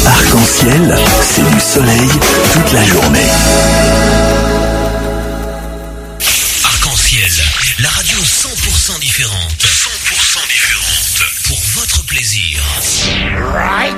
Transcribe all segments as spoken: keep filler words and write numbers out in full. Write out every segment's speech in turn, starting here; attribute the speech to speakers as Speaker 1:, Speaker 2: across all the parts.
Speaker 1: Arc-en-ciel, c'est du soleil toute la journée.
Speaker 2: Arc-en-ciel, la radio cent pour cent différente. cent pour cent différente. Pour votre plaisir.
Speaker 3: Right.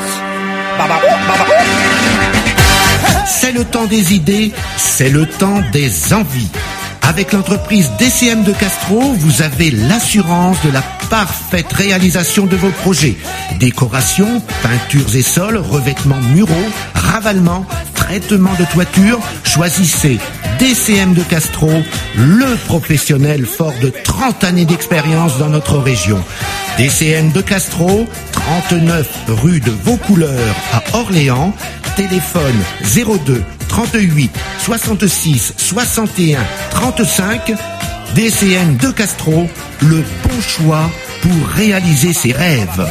Speaker 3: C'est le temps des idées, c'est le temps des envies. Avec l'entreprise D C M de Castro, vous avez l'assurance de la parfaite réalisation de vos projets. Décoration, peintures et sols, revêtements muraux, ravalement, traitement de toiture. Choisissez D C M de Castro, le professionnel fort de trente années d'expérience dans notre région. D C M de Castro, trente-neuf rue de Vaucouleurs à Orléans. Téléphone zéro deux trente-huit soixante-six soixante et un trente-cinq. D C M de Castro, le bon choix pour réaliser ses rêves.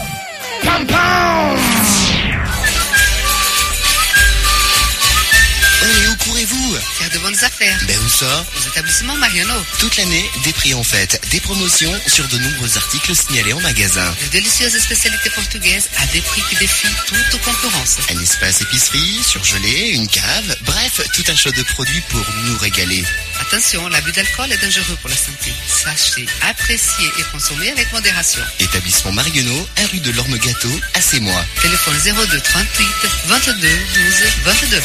Speaker 4: Et où courez-vous?
Speaker 5: Faire de bonnes affaires.
Speaker 4: Ben où ça?
Speaker 5: Aux établissements Mariano.
Speaker 4: Toute l'année, des prix en fête, des promotions sur de nombreux articles signalés en magasin.
Speaker 5: De délicieuses spécialités portugaises à des prix qui défient toute concurrence.
Speaker 4: Un espace épicerie, surgelé, une cave, bref, tout un choix de produits pour nous régaler.
Speaker 5: Attention, l'abus d'alcool est dangereux pour la santé. Sachez apprécier et consommer avec modération.
Speaker 4: Établissement Marionneau, un rue de l'Orme-Gâteau, à Sémois.
Speaker 5: Téléphone zéro deux trente-huit vingt-deux douze vingt-deux.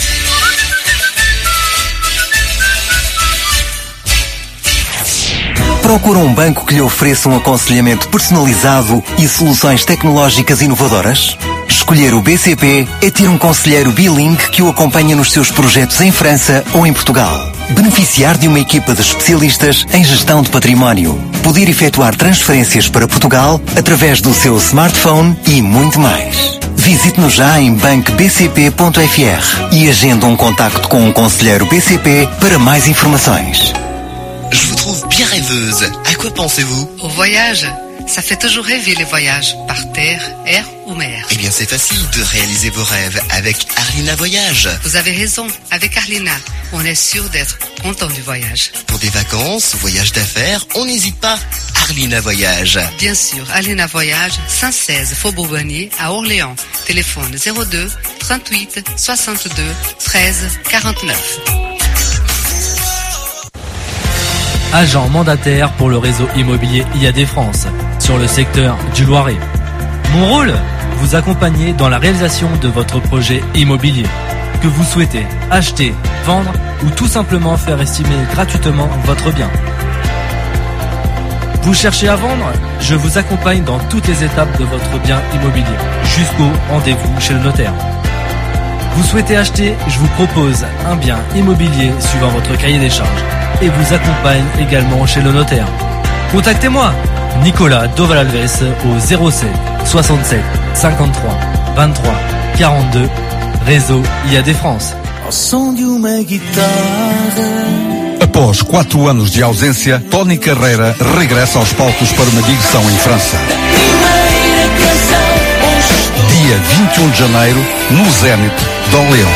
Speaker 6: Procura um banco que lhe ofereça um aconselhamento personalizado e soluções tecnológicas inovadoras? Escolher o B C P é ter um conselheiro bilingue que o acompanha nos seus projetos em França ou em Portugal. Beneficiar de uma equipa de especialistas em gestão de património. Poder efetuar transferências para Portugal através do seu smartphone e muito mais. Visite-nos já em banco b c p ponto f r e agende um contacto com um conselheiro B C P para mais informações.
Speaker 4: Je vous trouve bien rêveuse. À quoi pensez-vous?
Speaker 5: Au voyage. Ça fait toujours rêver les voyages, par terre, air ou mer.
Speaker 4: Eh bien, c'est facile de réaliser vos rêves avec Arlina Voyage.
Speaker 5: Vous avez raison. Avec Arlina, on est sûr d'être content du voyage.
Speaker 4: Pour des vacances, voyages d'affaires, on n'hésite pas. Arlina Voyage.
Speaker 5: Bien sûr, Arlina Voyage, cent seize Faubourg Bonnier à Orléans. Téléphone zéro deux trente-huit soixante-deux treize quarante-neuf.
Speaker 7: Agent mandataire pour le réseau immobilier I A D France, sur le secteur du Loiret. Mon rôle, vous accompagner dans la réalisation de votre projet immobilier, que vous souhaitez acheter, vendre ou tout simplement faire estimer gratuitement votre bien. Vous cherchez à vendre? Je vous accompagne dans toutes les étapes de votre bien immobilier, jusqu'au rendez-vous chez le notaire. Vous souhaitez acheter? Je vous propose un bien immobilier suivant votre cahier des charges et vous accompagne également chez le notaire. Contactez-moi, Nicolas Dovalalves au zéro sept soixante-sept cinquante-trois vingt-trois quarante-deux, réseau I A D France.
Speaker 8: Após quatro anos de ausência, Tony Carreira regressa aos palcos para uma digressão em França. Dia vinte e um de janeiro, no Zénith de Orléans.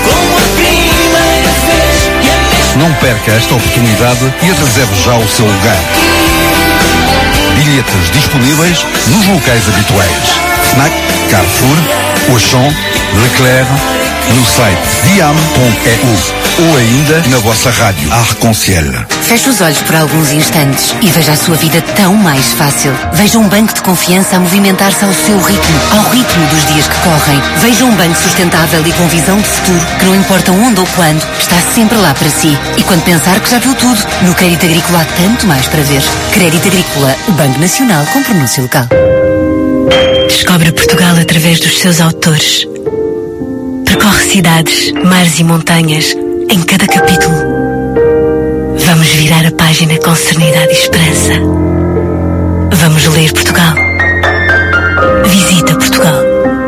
Speaker 8: Não perca esta oportunidade e reserve já o seu lugar. Bilhetes disponíveis nos locais habituais. Fnac, Carrefour, Auchan, Leclerc, no site diam ponto e u ou ainda na vossa rádio Arc-en-ciel.
Speaker 9: Feche os olhos por alguns instantes e veja a sua vida tão mais fácil. Veja um banco de confiança a movimentar-se ao seu ritmo, ao ritmo dos dias que correm. Veja um banco sustentável e com visão de futuro, que não importa onde ou quando, está sempre lá para si. E quando pensar que já viu tudo, no Crédito Agrícola há tanto mais para ver. Crédito Agrícola, o Banco Nacional com pronúncio local.
Speaker 10: Descobre Portugal através dos seus autores. Percorre cidades, mares e montanhas em cada capítulo. Vamos virar a página com serenidade e esperança. Vamos ler Portugal. Visita Portugal.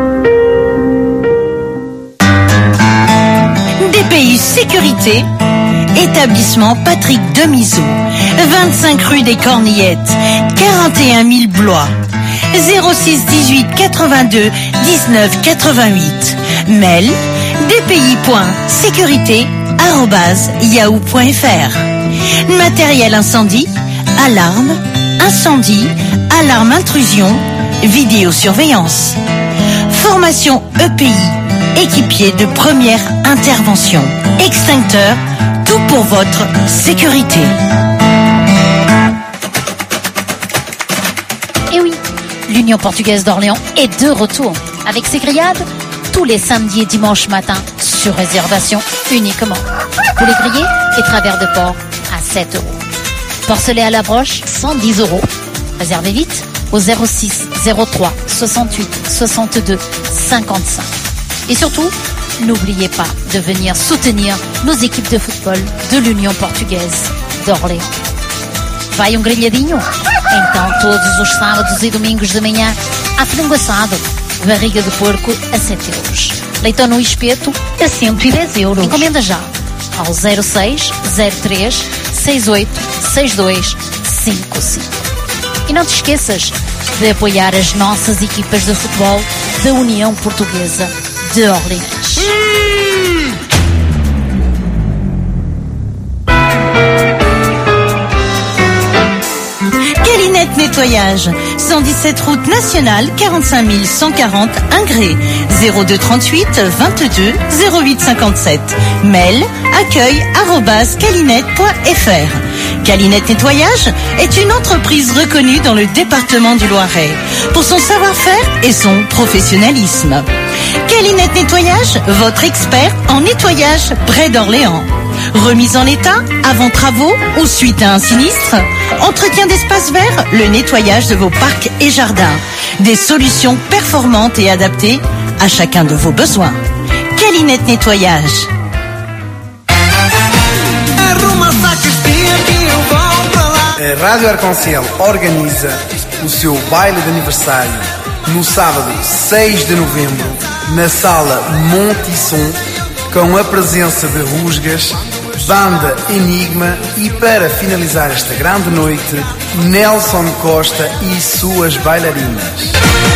Speaker 11: D P I Sécurité, établissement Patrick Demiseau, vingt-cinq rue des Cornillettes, quarante et un mille Blois. zéro six dix-huit quatre-vingt-deux dix-neuf quatre-vingt-huit. Mail dpi point sécurité arobase yahoo point fr. Matériel incendie, alarme, incendie, alarme intrusion, vidéosurveillance. Formation E P I, équipier de première intervention. Extincteur, tout pour votre sécurité.
Speaker 12: Et oui, l'Union portugaise d'Orléans est de retour avec ses grillades tous les samedis et dimanches matin sur réservation uniquement. Poulet grillé et travers de porc à sept euros. Porcelet à la broche, cent dix euros. Réservez vite au zéro six zéro trois soixante-huit soixante-deux cinquante-cinq. Et surtout, n'oubliez pas de venir soutenir nos équipes de football de l'União Portuguesa d'Orléans. Vai um grelhadinho? Então todos os sábados e domingos de manhã há frango assado, barriga de porco a sete euros. Leitão no espeto a cento e dez euros. Encomenda já ao zero seis zero três seis oito seis dois cinco cinco. E não te esqueças de apoiar as nossas equipas de futebol da União Portuguesa de Orleans.
Speaker 11: Calinette Nettoyage, cent dix-sept route nationale, quarante-cinq mille cent quarante Ingré, zéro deux trente-huit vingt-deux zéro huit cinquante-sept. Mail accueil arobase calinette point fr. Calinette Nettoyage est une entreprise reconnue dans le département du Loiret pour son savoir-faire et son professionnalisme. Calinette Nettoyage, votre expert en nettoyage près d'Orléans. Remise en état, avant travaux ou suite à un sinistre. Entretien d'espaces verts, le nettoyage de vos parcs et jardins. Des solutions performantes et adaptées à chacun de vos besoins. Calinette Nettoyage.
Speaker 13: A Rádio Arconciel organiza o seu baile de aniversário no sábado seis de novembro na sala Monte e Som, com a presença de Rusgas, banda Enigma e, para finalizar esta grande noite, Nelson Costa e suas bailarinas.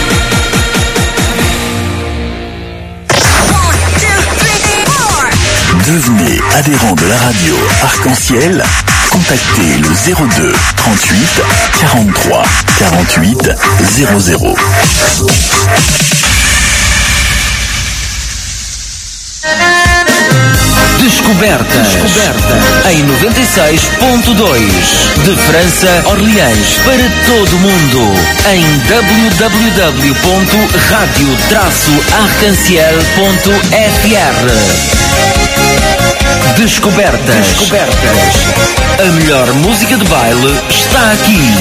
Speaker 1: Devenez adhérent de la radio Arc-en-Ciel. Contactez le zéro deux trente-huit quarante-trois quarante-huit zéro zéro.
Speaker 14: Descoberta. Descoberta. Em noventa e seis ponto dois. De França, Orleans, para todo o mundo. Em w w w ponto radio arcanciel ponto f r. Descobertas. Descobertas. A melhor música de baile está aqui.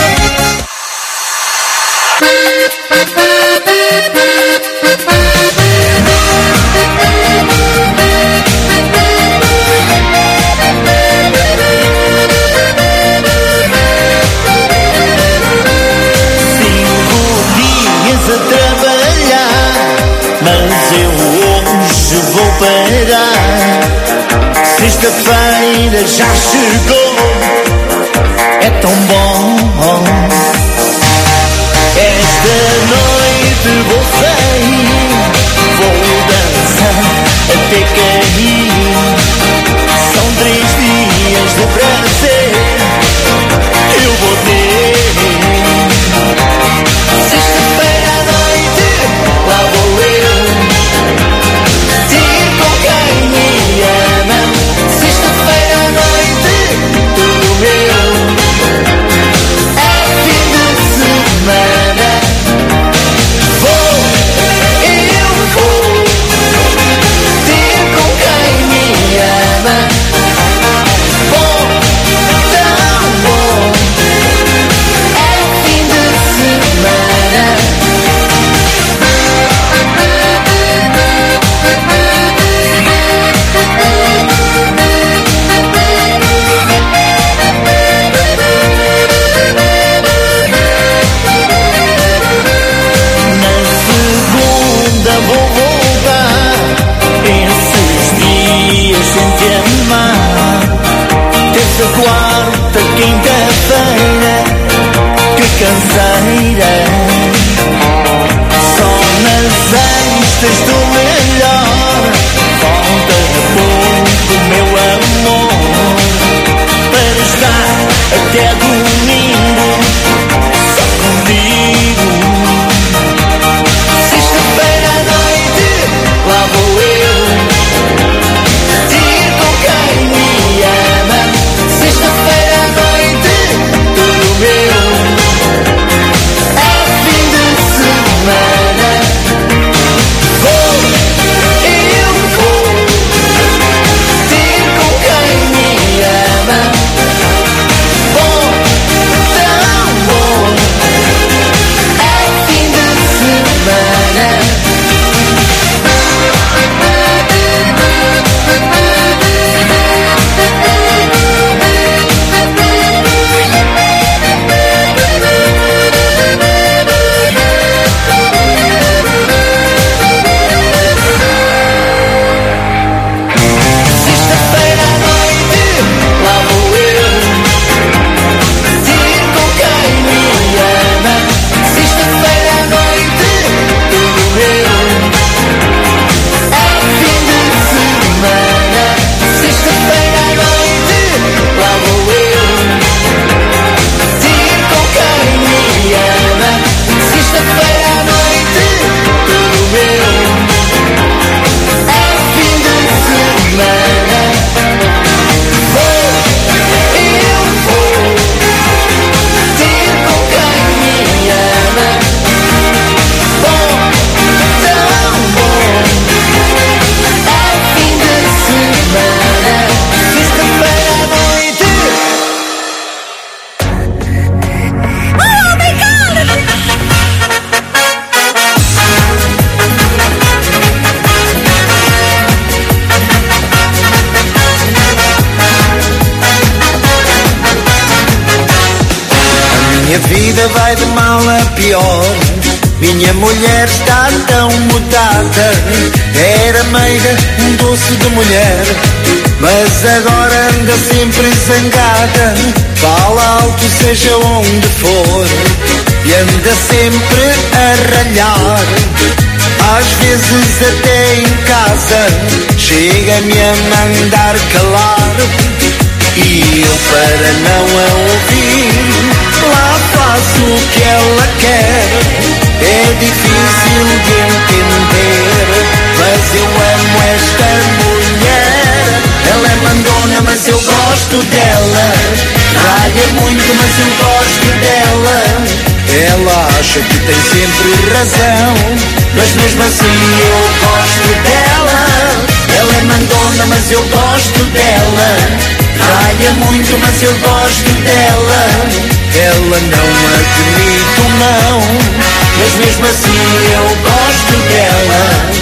Speaker 15: A trabalhar, mas eu hoje vou parar. Sexta-feira já chegou, é tão bom. Esta noite vou sair, vou dançar até cair. São três dias de prazer, eu vou ter. Sexta-feira à noite, lá vou eu ter com quem me ama. Sexta-feira à noite, tudo meu. É fim de semana. Vou, eu vou ter com quem me ama. Bom, tão bom. É fim de semana. Vou voltar esses dias sem te amar. Terça, quarta, quinta-feira, que canseira. Só nas sextas do melhor. Falta de pouco, meu amor, para estar até domingo só contigo. Sexta-feira à noite, lá vou vida vai de mal a pior. Minha mulher está tão mudada. Era meiga, um doce de mulher, mas agora anda sempre zangada. Fala alto seja onde for e anda sempre a ralhar. Às vezes até em casa chega-me a mandar calar. E eu, para não a ouvir, lá faço o que ela quer. É difícil de entender, mas eu amo esta mulher. Ela é mandona, mas eu gosto dela. Ralha muito, mas eu gosto dela. Ela acha que tem sempre razão, mas mesmo assim eu gosto dela. Ela é mandona, mas eu gosto dela. Ralha muito, mas eu gosto dela. Ela não admito não, mas mesmo assim eu gosto dela.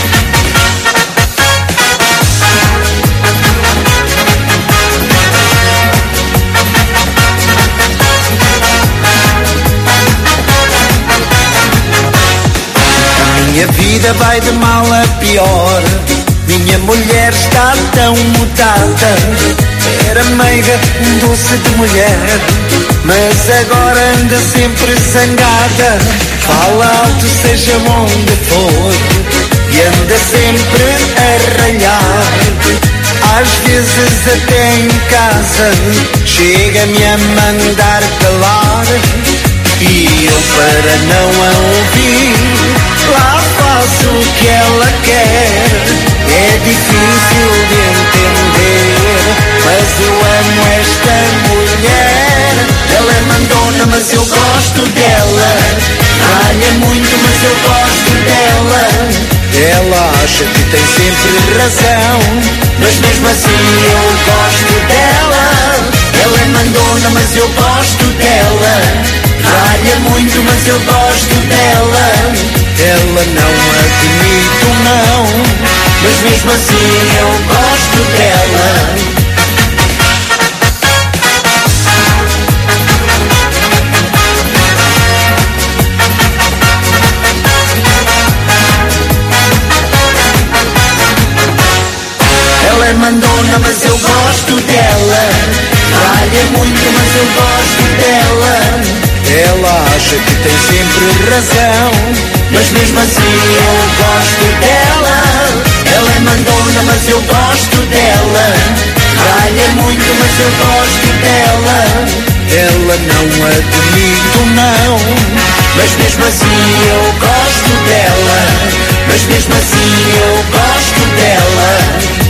Speaker 15: A minha vida vai de mal a pior. Minha mulher está tão mudada. Era meiga, um doce de mulher, mas agora anda sempre zangada. Fala alto seja onde for e anda sempre a ralhar. Às vezes até em casa chega-me a mandar calar. E eu, para não a ouvir, lá faço o que ela quer. É difícil de entender, mas eu amo esta mulher. Ela é mandona, mas eu gosto dela. Ralha muito, mas eu gosto dela. Ela acha que tem sempre razão, mas mesmo assim eu gosto dela. Ela é mandona, mas eu gosto dela. Ralha muito, mas eu gosto dela. Ela não admito não, mas mesmo assim eu gosto dela. Ela é mandona, mas eu gosto dela. Ralha muito, mas eu gosto dela. Ela acha que tem sempre razão, mas mesmo assim eu gosto dela. Ela é mandona, mas eu gosto dela. Ralha muito, mas eu gosto dela. Ela não admito não, mas mesmo assim eu gosto dela. Mas mesmo assim eu gosto dela.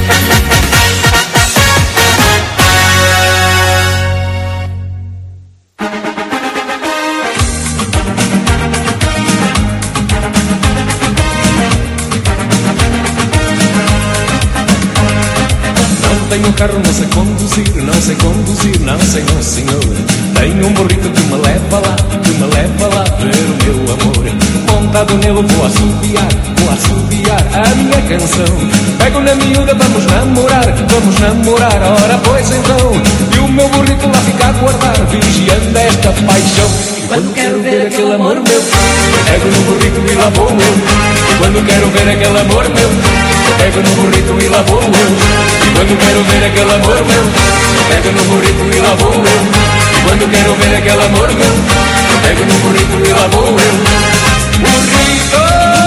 Speaker 16: Tenho carro, não sei conduzir, não sei conduzir, não sei, não senhor. Tenho um burrito que me leva lá, que me leva lá ver o meu amor. Montado nele vou assobiar, vou assobiar a minha canção. Pego na miúda, vamos namorar, vamos namorar, ora pois então. E o meu burrito lá fica a guardar, vigiando esta paixão. E quando quero ver aquele amor meu, pego no burrito e lá vou eu. E quando quero ver aquele amor meu, pego no burrito e lá vou eu. E quando quero ver aquele amor meu, pego no burrito e lá vou eu. E quando quero ver aquele amor meu, pego no burrito e lá vou eu. Burrito,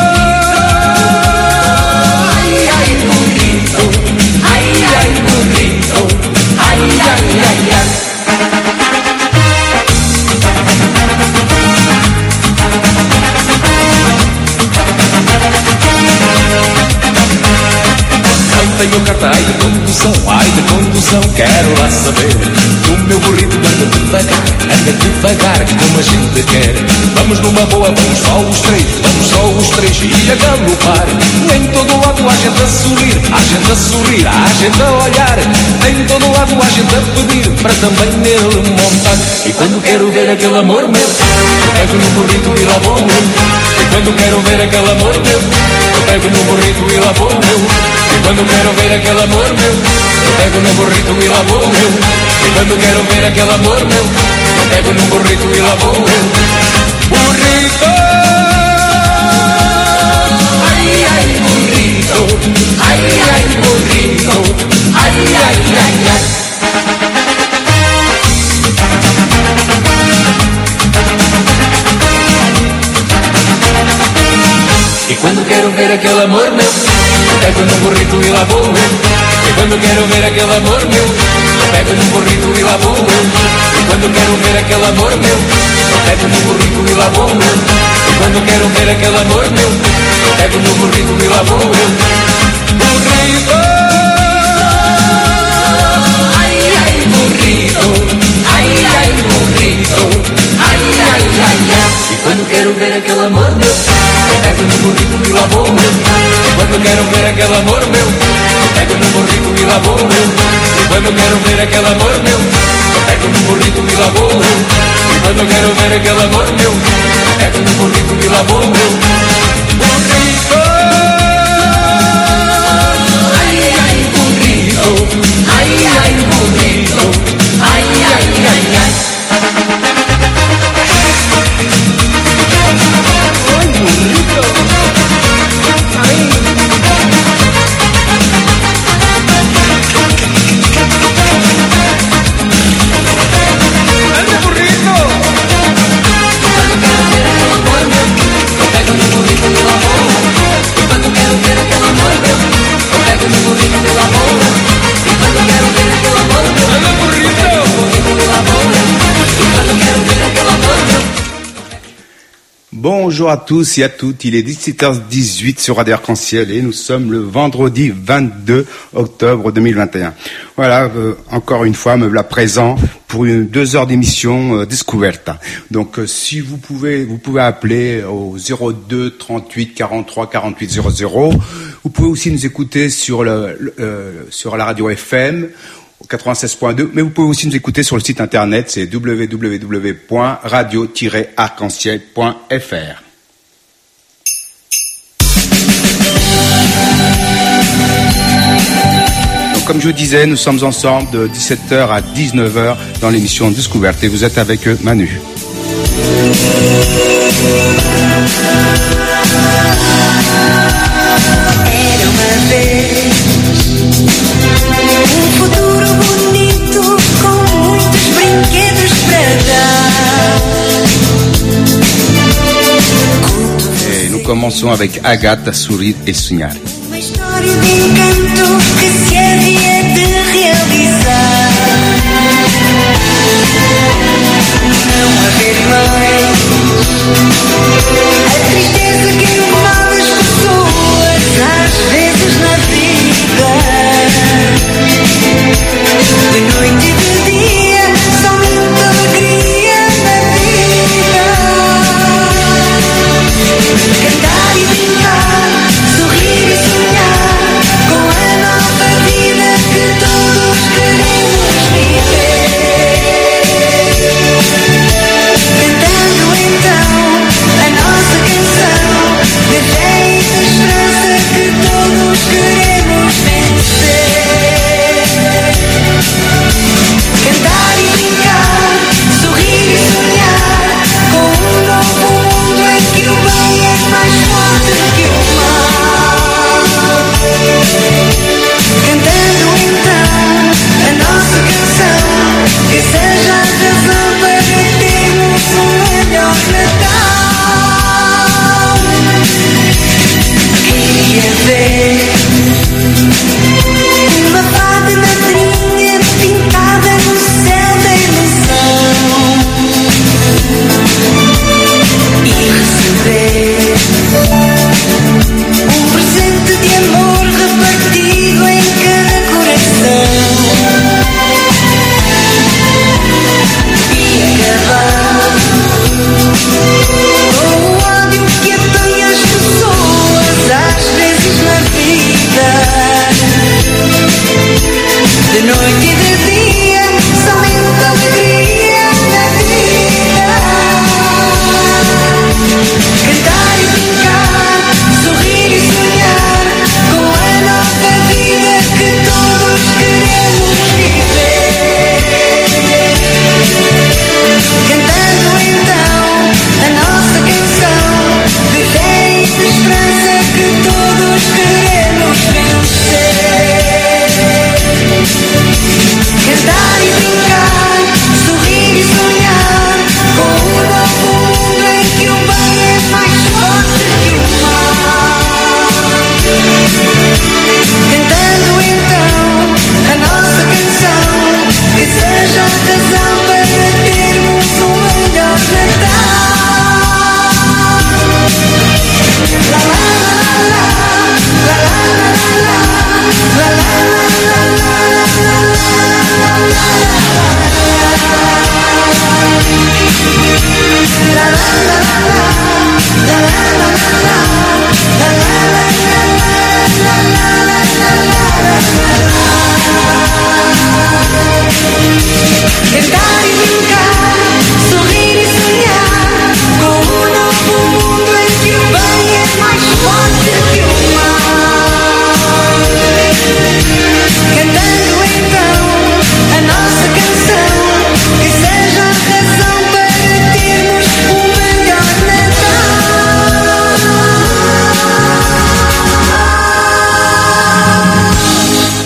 Speaker 16: ai ai burrito, ai ai burrito, ai ai ai ai. Tenho carta, ai de condução, ai de condução, quero lá saber. O meu burrito anda devagar, anda devagar, como a gente quer. Vamos numa boa, vamos só os três, vamos só os três e a galopar. Em todo lado há gente a sorrir, há gente a sorrir, há gente a olhar. Em todo lado há gente a pedir para também nele montar. E quando quero ver aquele amor meu, pego no burrito e lá vou eu. E quando quero ver aquele amor meu, pego no burrito e lá vou eu. E quando quero ver aquele amor meu, eu pego no burrito e lá vou eu. E quando quero ver aquele amor meu, eu pego num burrito e lá vou eu. Burrito, ai, ai, burrito, ai, ai, burrito, ai, ai, ai, ai. E quando quero ver aquele amor meu, eu pego num burrito e lá vou eu. E quando quero ver aquele amor meu, eu pego num burrito e lá vou eu. E quando quero ver aquele amor meu, eu pego num burrito e lá vou eu. E quando quero ver aquele amor meu, eu pego num burrito e lá vou eu. Burrito, ai, ai, burrito, ai, ai, burrito, ai, ai, ai, ai. E quando quero ver aquele amor meu, eu pego no burrito e lá vou eu. Quando quero ver aquele amor meu, eu pego no burrito e lá vou eu. E quando quero ver aquele amor meu, eu pego no burrito e lá vou eu. E quando quero ver aquele amor meu, eu pego no burrito e lá vou eu. Burrito, ai, ai, burrito, ai, ai, burrito, ai, ai, ai, ai.
Speaker 17: Bonjour à tous et à toutes, il est dix-sept heures dix-huit sur Radio Arc-en-Ciel et nous sommes le vendredi vingt-deux octobre deux mille vingt et un. Voilà, euh, encore une fois, me voilà présent pour une deux heures d'émission euh, Descoberta. Donc euh, si vous pouvez, vous pouvez appeler au zéro deux trente-huit quarante-trois quarante-huit zéro zéro. Vous pouvez aussi nous écouter sur, le, le euh, sur la radio F M quatre-vingt-seize point deux, mais vous pouvez aussi nous écouter sur le site internet, c'est w w w point radio tiret arc en ciel point f r. Donc, comme je vous disais, nous sommes ensemble de dix-sept heures à dix-neuf heures dans l'émission Descouverte et vous êtes avec eux, Manu.
Speaker 15: Era uma vez um futuro bonito com muitos brinquedos para dar.
Speaker 17: Et nous commençons avec Agathe, Sourire et Sonhar.
Speaker 15: Uma história de encanto que se havia de realizar. Não haver mais a tristeza que envolve as pessoas às vezes na vida. De noite e de dia, só muita alegria na vida. Cantar e brincar, sorrir e sonhar com a nova vida que todos queremos viver. Cantando então a nossa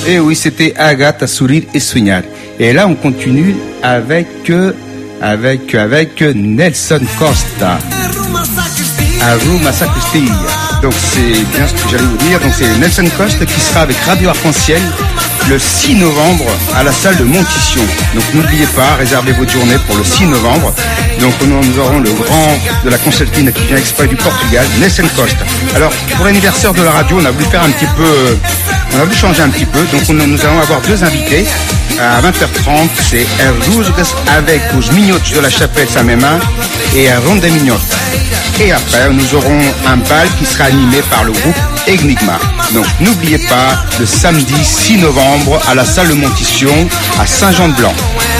Speaker 17: Et oui, c'était Agathe à sourire et soigner. Et là, on continue avec euh, avec avec Nelson Costa. Aroma Sacristia. Donc c'est bien ce que j'allais vous dire. Donc c'est Nelson Costa qui sera avec Radio Arc-en-Ciel le six novembre à la salle de Montition. Donc n'oubliez pas, réservez votre journée pour le six novembre. Donc nous aurons le grand de la concertina qui vient exprès du Portugal, Nelson Costa. Alors pour l'anniversaire de la radio, on a voulu faire un petit peu, on a voulu changer un petit peu. Donc on, nous allons avoir deux invités. À vingt heures trente, c'est Erruzes avec os Minhotos de la Chapelle Saint-Mémin et Ronde des Minhotos. Et après, nous aurons un bal qui sera animé par le groupe Enigma. Donc n'oubliez pas, le samedi six novembre à la salle de Montition à Saint-Jean-de-Blanc.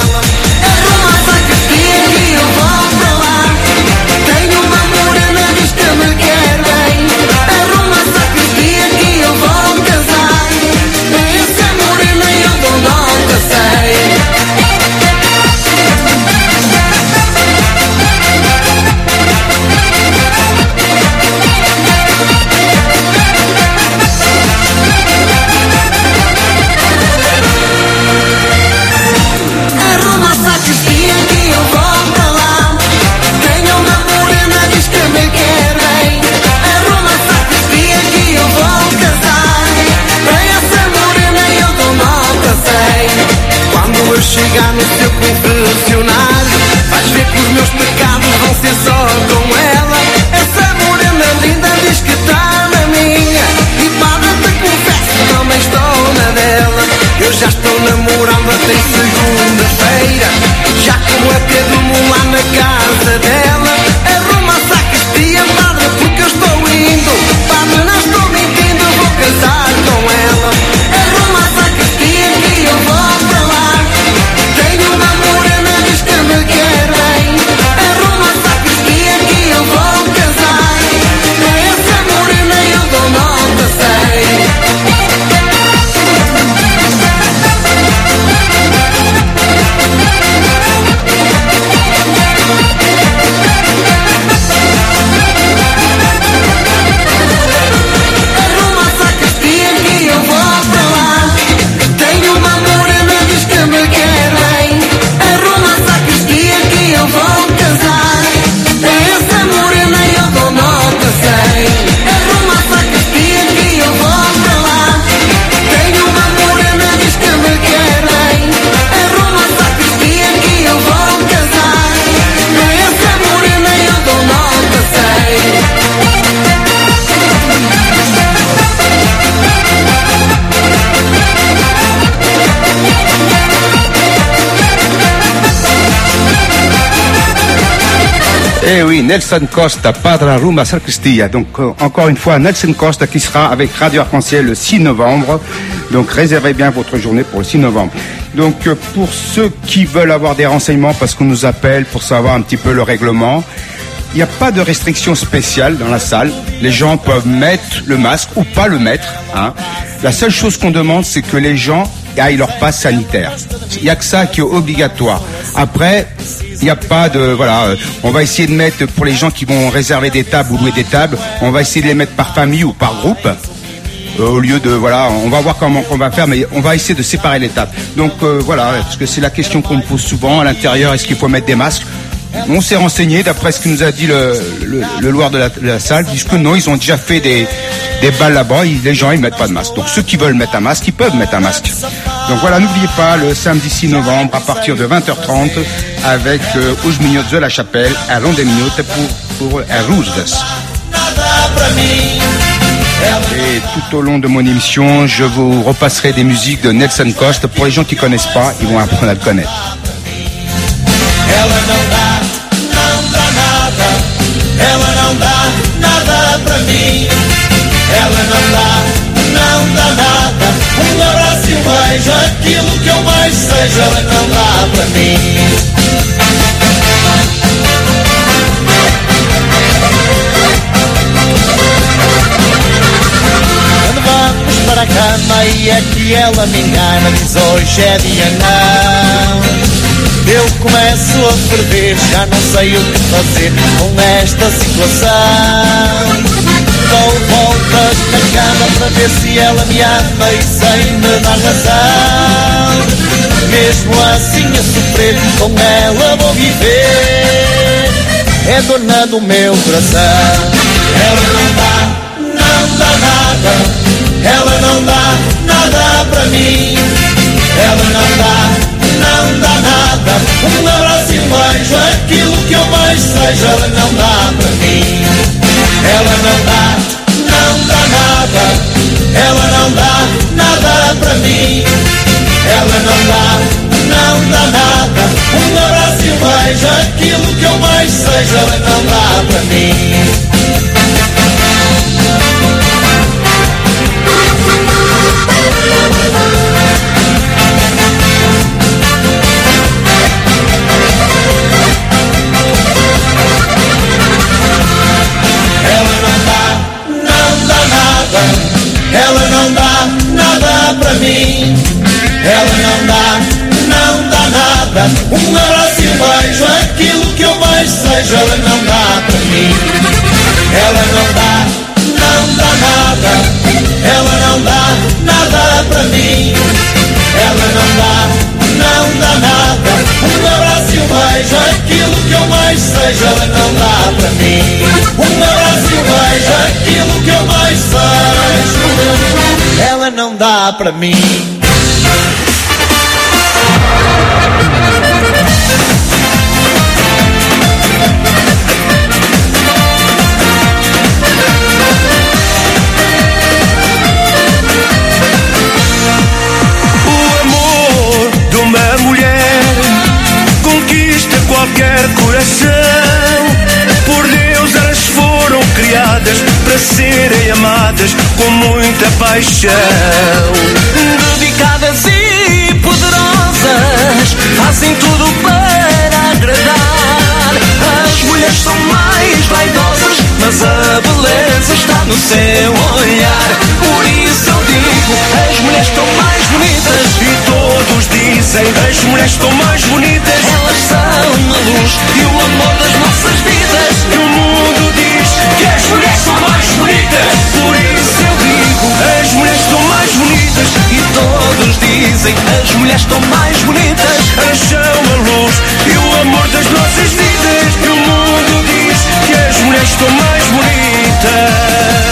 Speaker 15: Chegar no seu confessionário, vais ver que os meus pecados vão ser só com ela. Essa morena linda diz que está na minha, e para te confesso, também estou na dela. Eu já estou namorando até segunda-feira, já como é Pedro lá na casa dela. Arruma a sacristia, padre, porque eu estou indo. Padre, não estou mentindo, vou casar com ela. Arruma a sacristia que eu vou para lá. Tenho uma morena, diz que me quer bem. Arruma a sacristia que eu vou casar. Essa morena eu dou nota cem.
Speaker 17: Eh oui, Nelson Costa, Padre Arruma Sacristia. Donc euh, encore une fois, Nelson Costa qui sera avec Radio Arc-en-Ciel le six novembre. Donc réservez bien votre journée pour le six novembre. Donc euh, pour ceux qui veulent avoir des renseignements, parce qu'on nous appelle pour savoir un petit peu le règlement, il n'y a pas de restriction spéciale dans la salle. Les gens peuvent mettre le masque ou pas le mettre. Hein. La seule chose qu'on demande, c'est que les gens aillent leur passe sanitaire. Il n'y a que ça qui est obligatoire. Après, il n'y a pas de... Voilà, euh, on va essayer de mettre, pour les gens qui vont réserver des tables ou louer des tables, on va essayer de les mettre par famille ou par groupe. Euh, au lieu de... Voilà, on va voir comment on va faire, mais on va essayer de séparer les tables. Donc euh, voilà, parce que c'est la question qu'on me pose souvent. À l'intérieur, est-ce qu'il faut mettre des masques ? On s'est renseigné, d'après ce que nous a dit le, le, le loueur de la, de la salle, puisque non, ils ont déjà fait des, des balles là-bas, ils, les gens ils mettent pas de masque. Donc ceux qui veulent mettre un masque, ils peuvent mettre un masque. Donc voilà, n'oubliez pas, le samedi six novembre, à partir de vingt heures trente, avec euh, os Minhotos de la Chapelle, à Ronde des Minhotos pour, pour Erruzes. Et tout au long de mon émission, je vous repasserai des musiques de Nelson Costa. Pour les gens qui ne connaissent pas, ils vont apprendre à le connaître.
Speaker 15: Ela não dá, não dá nada. Ela não dá nada pra mim. Ela não dá, não dá nada. Um abraço e um beijo, aquilo que eu mais seja. Ela não dá pra mim. Quando vamos para a cama e é que ela me engana, diz hoje é dia não. Eu começo a ferver, já não sei o que fazer com esta situação. Dou voltas na cama para ver se e ela me ama e sem me dar razão. Mesmo assim a sofrer, com ela vou viver. É dona do meu coração. Ela não dá, não dá nada. Ela não dá nada para mim. Ela não dá, não dá nada. Um abraço e um beijo, aquilo que eu mais seja. Ela não dá para mim. Ela não dá, não dá nada. Ela não dá nada para mim. Ela não dá, não dá nada. Um abraço e um beijo, aquilo que eu mais seja. Ela não dá para mim. Ela não dá nada pra mim. Ela não dá, não dá nada. Um abraço e um beijo, aquilo que eu mais seja. Ela não dá pra mim. Ela não dá, não dá nada. Ela não dá nada pra mim. Ela não dá, não dá nada. Um abraço e um beijo, aquilo que eu mais seja. Ela não dá pra mim. Um abraço e um beijo, aquilo que eu mais seja. Ela não dá pra mim.
Speaker 18: O amor de uma mulher conquista qualquer coração. Por Deus elas foram criadas para serem amadas com muita paixão.
Speaker 15: Dedicadas e poderosas, fazem tudo para agradar. As mulheres são mais vaidosas, mas a beleza está no seu olhar. Por isso eu digo, as mulheres estão mais bonitas.
Speaker 18: E todos dizem, as mulheres estão mais bonitas.
Speaker 15: Elas são a luz e o amor das nossas vidas.
Speaker 18: E o mundo diz que as mulheres são mais bonitas.
Speaker 15: Por isso eu digo,
Speaker 18: as mulheres estão mais bonitas.
Speaker 15: E todos dizem, as mulheres estão mais bonitas.
Speaker 18: Elas são a luz e o amor das nossas vidas. E o mundo diz que as mulheres estão mais bonitas.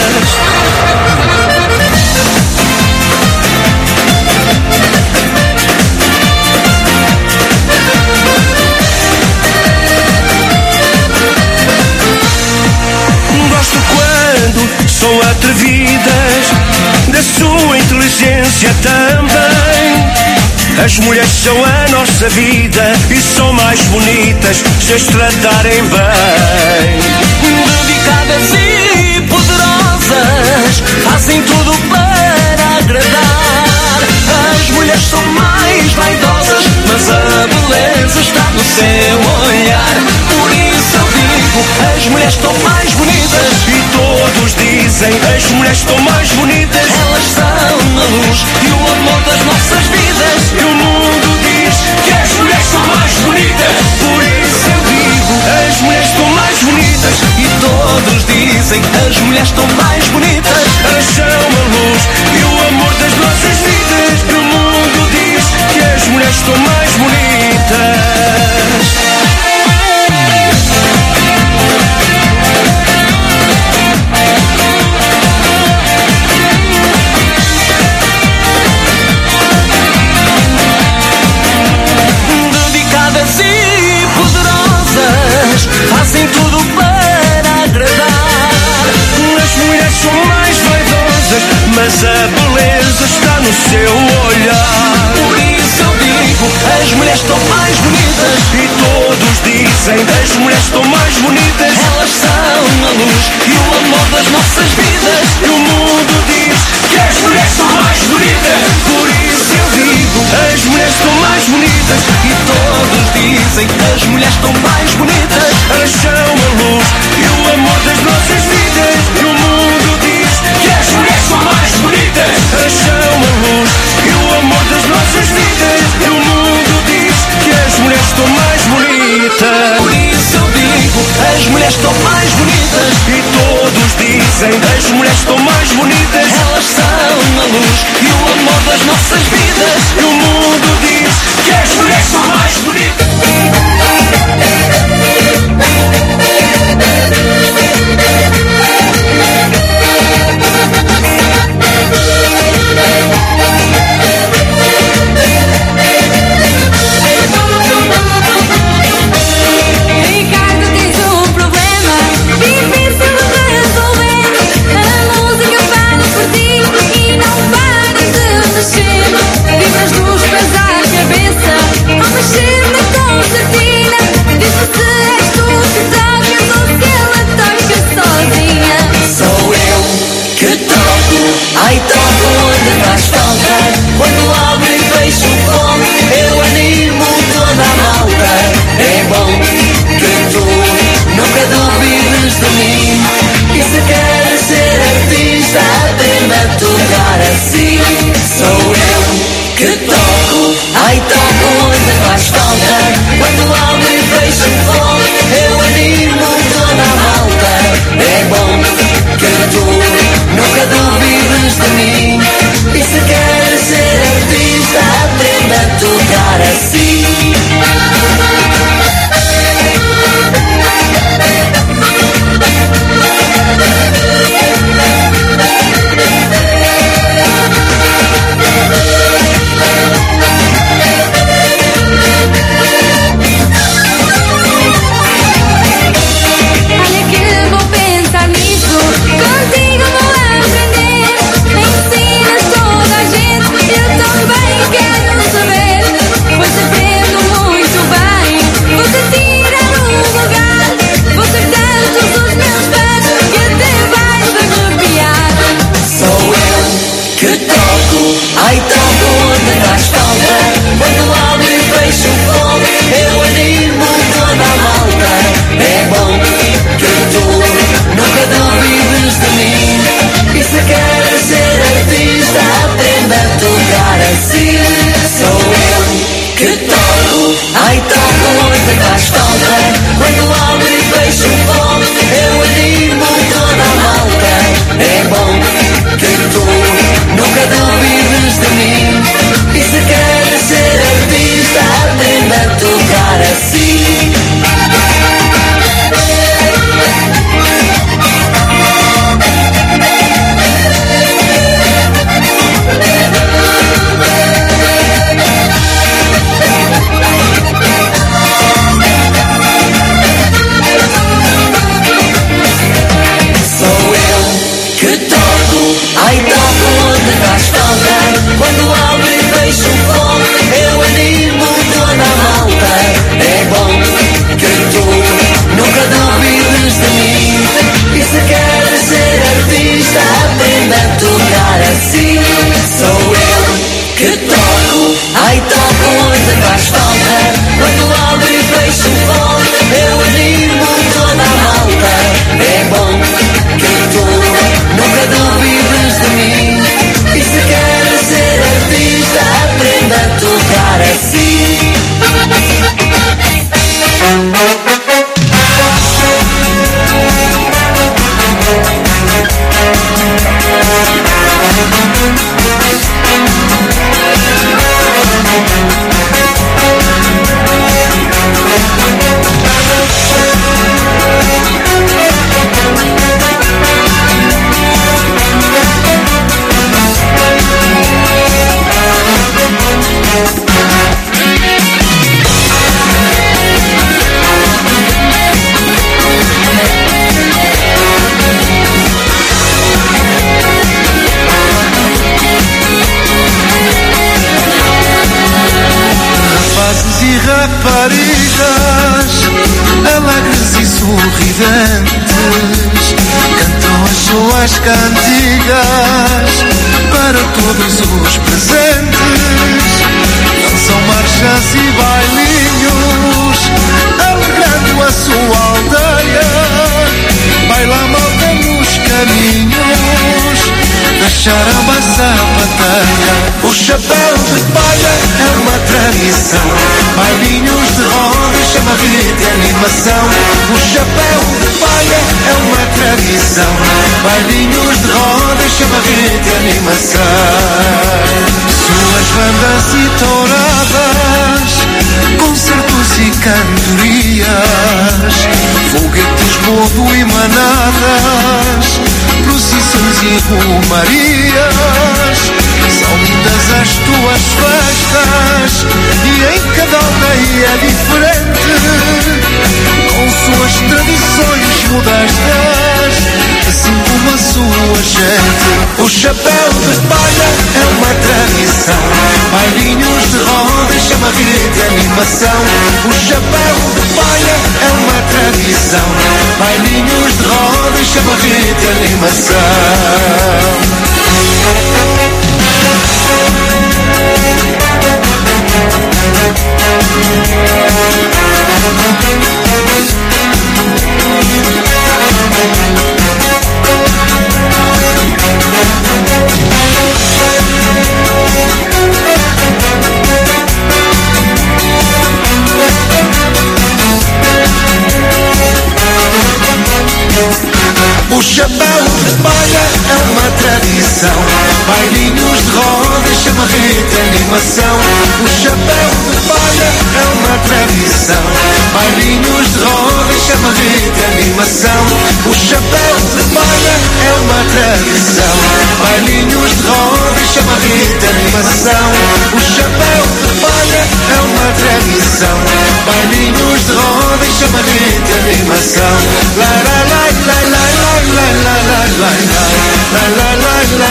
Speaker 18: Gosto quando são atrevidas, da sua inteligência também. As mulheres são a nossa vida e são mais bonitas se as tratarem bem.
Speaker 15: Dedicadas e poderosas, fazem tudo para agradar. As mulheres são mais vaidosas, mas a beleza está no seu olhar. Por isso eu digo, as mulheres estão mais bonitas.
Speaker 18: E todos dizem, as mulheres estão mais bonitas.
Speaker 15: Elas são a luz e o amor das nossas vidas.
Speaker 18: E o mundo diz que as mulheres são mais bonitas.
Speaker 15: Por isso eu digo,
Speaker 18: as mulheres estão mais bonitas.
Speaker 15: E todos dizem, as mulheres estão mais bonitas.
Speaker 18: Elas são a luz e o amor das nossas vidas. E o mundo diz que as mulheres estão mais bonitas.
Speaker 15: Dedicadas e poderosas, fazem tudo para agradar.
Speaker 18: As mulheres são mais vaidosas, mas a beleza está no seu olhar.
Speaker 15: Por isso eu digo, as mulheres estão mais bonitas.
Speaker 18: E todos dizem, as mulheres estão mais bonitas.
Speaker 15: Elas são a luz e o amor das nossas vidas.
Speaker 18: E o mundo diz que as mulheres são mais bonitas.
Speaker 15: Por isso eu digo,
Speaker 18: as mulheres estão mais bonitas.
Speaker 15: E todos dizem, as mulheres estão mais bonitas.
Speaker 18: Elas são a luz e o amor das nossas vidas. E o mundo diz que as mulheres são mais bonitas. Elas são a luz e o amor das nossas vidas. E o mundo diz que as mulheres estão mais bonitas.
Speaker 15: Por isso eu digo, as mulheres estão mais bonitas.
Speaker 18: E todos dizem, as mulheres estão mais bonitas.
Speaker 15: Elas são a
Speaker 18: parece.
Speaker 15: Rapazes e raparigas, alegres e sorridentes, cantam as suas cantigas para todos os presentes. Dançam marchas e bailinhos, alegrando a sua aldeia. Baila a malta nos caminhos, deixaram a sapateia. O chapéu de palha é uma tradição, bailinhos de roda, chamarrita e animação. O chapéu de palha é uma tradição, bailinhos de roda, chamarrita e animação. Suas bandas e touradas, concertos e cantorias, foguetes, lodo e manadas, procissões e romarias. São lindas as tuas festas e em cada aldeia é diferente, com suas tradições modestas, assim como a sua gente. O chapéu de palha é uma tradição, bailinhos de roda, chamarrita e animação. O chapéu de palha é uma tradição, bailinhos de roda, chamarrita e animação. O chapéu de palha é uma tradição, bailinhos de roda, chamarrita e animação. O chapéu de palha é uma tradição, bailinhos de roda, chamarrita e animação. O chapéu de palha é uma tradição, bailinhos de roda, chamarrita e animação. O chapéu de palha é uma tradição, bailinhos de roda, chamarrita e animação. La la la la la la la la la la la la la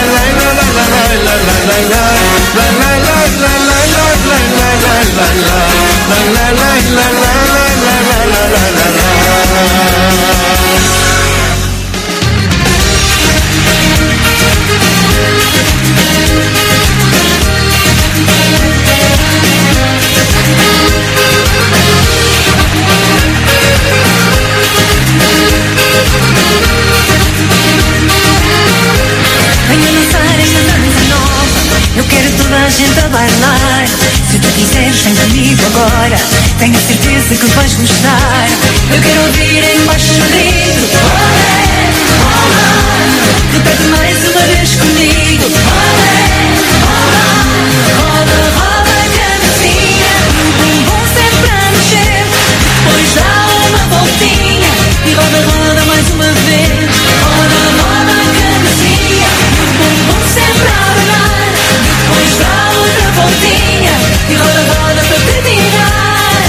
Speaker 18: Venha dançar esta dança nova, eu quero toda a gente a bailar. Se tu quiseres, vem comigo agora, tenho certeza que vais gostar. Eu quero ouvir embaixo o grito, olé, olá. Repete mais uma vez comigo, olé, olá. Roda, roda a cabecinha, o bumbum sempre a mexer. Depois dá uma voltinha e roda, roda mais uma vez. Roda, roda a cabecinha, bumbum sempre a abanar. Depois dá outra voltinha e roda, roda para terminar.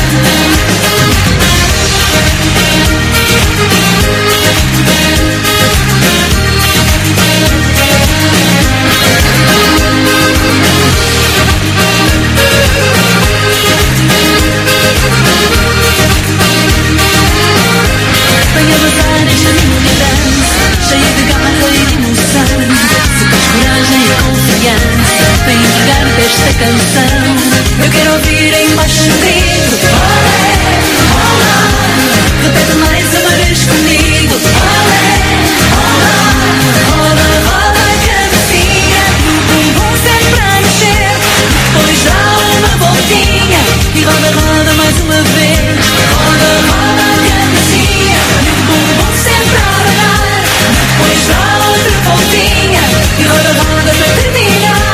Speaker 18: Venha dançar esta minha dança, cheia de garra e de emoção. Se tens coragem e confiança para entregar-te esta canção, eu quero ouvir embaixo o grito, olé, olá. Repete mais uma vez comigo, olé, olá. Roda, roda a cabecinha, o bumbum sempre a mexer. Depois dá uma voltinha e roda, roda mais uma vez. Roda, roda a cabecinha e o bumbum sempre a abanar. Depois dá outra voltinha e roda, roda para terminar.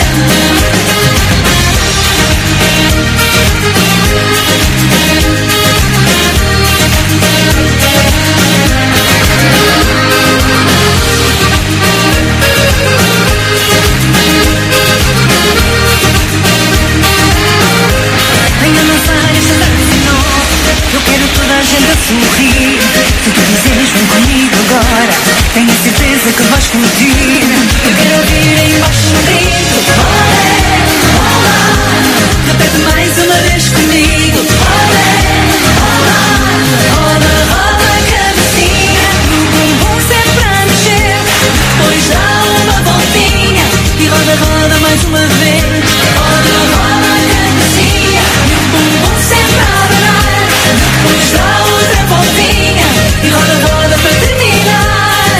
Speaker 18: Venha dançar esta dança nova, eu quero toda a gente a sorrir. Se tu quiseres vem comigo agora, tenho a certeza que vais curtir. Eu quero ouvir aí embaixo um grito. Olé, olá, repete mais uma vez comigo. Olé, olá, roda, roda a cabecinha e o bumbum sempre a mexer. Depois dá uma voltinha e roda, roda mais uma vez. Roda, roda a cabecinha e o bumbum sempre a abanar. Depois dá outra voltinha e roda, roda para terminar.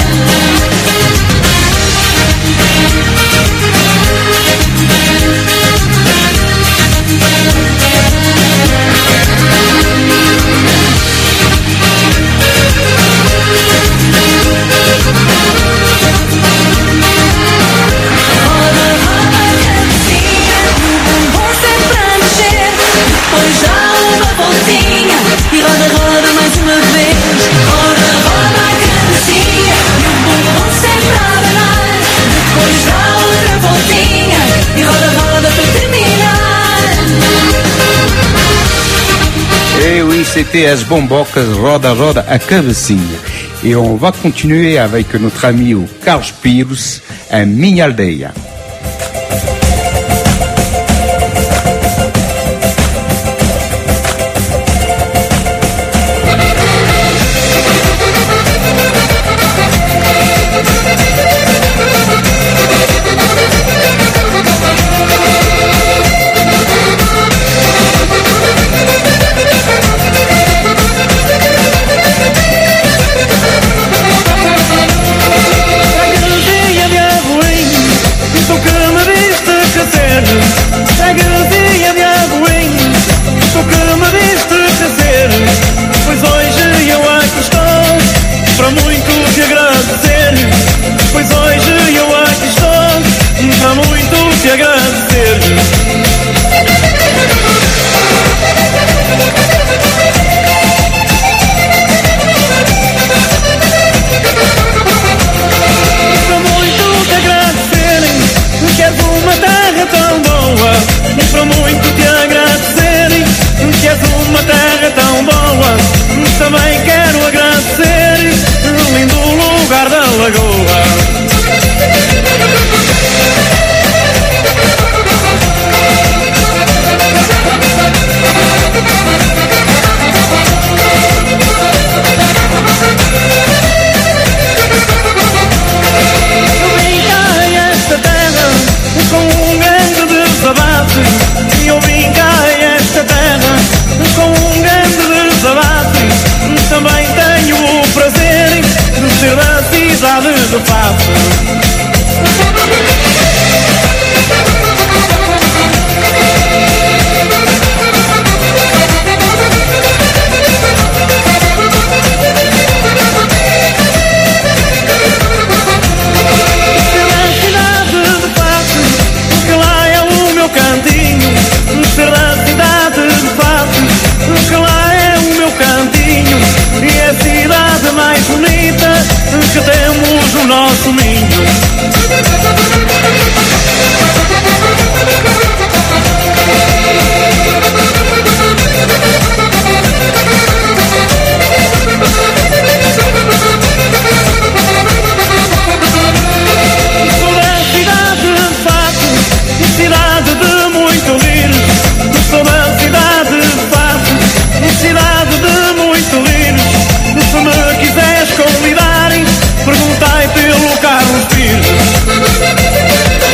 Speaker 18: E roda, roda mais uma vez. Roda, roda a cabecinha e o bumbum sempre a abanar. Depois dá outra voltinha e roda, roda para terminar.
Speaker 17: Et oui, c'était as bombocas, roda, roda a cabecinha. Et on va continuer avec notre ami o Carlos Pires, a Minha Aldeia.
Speaker 18: Perguntai pelo Carlos Pires.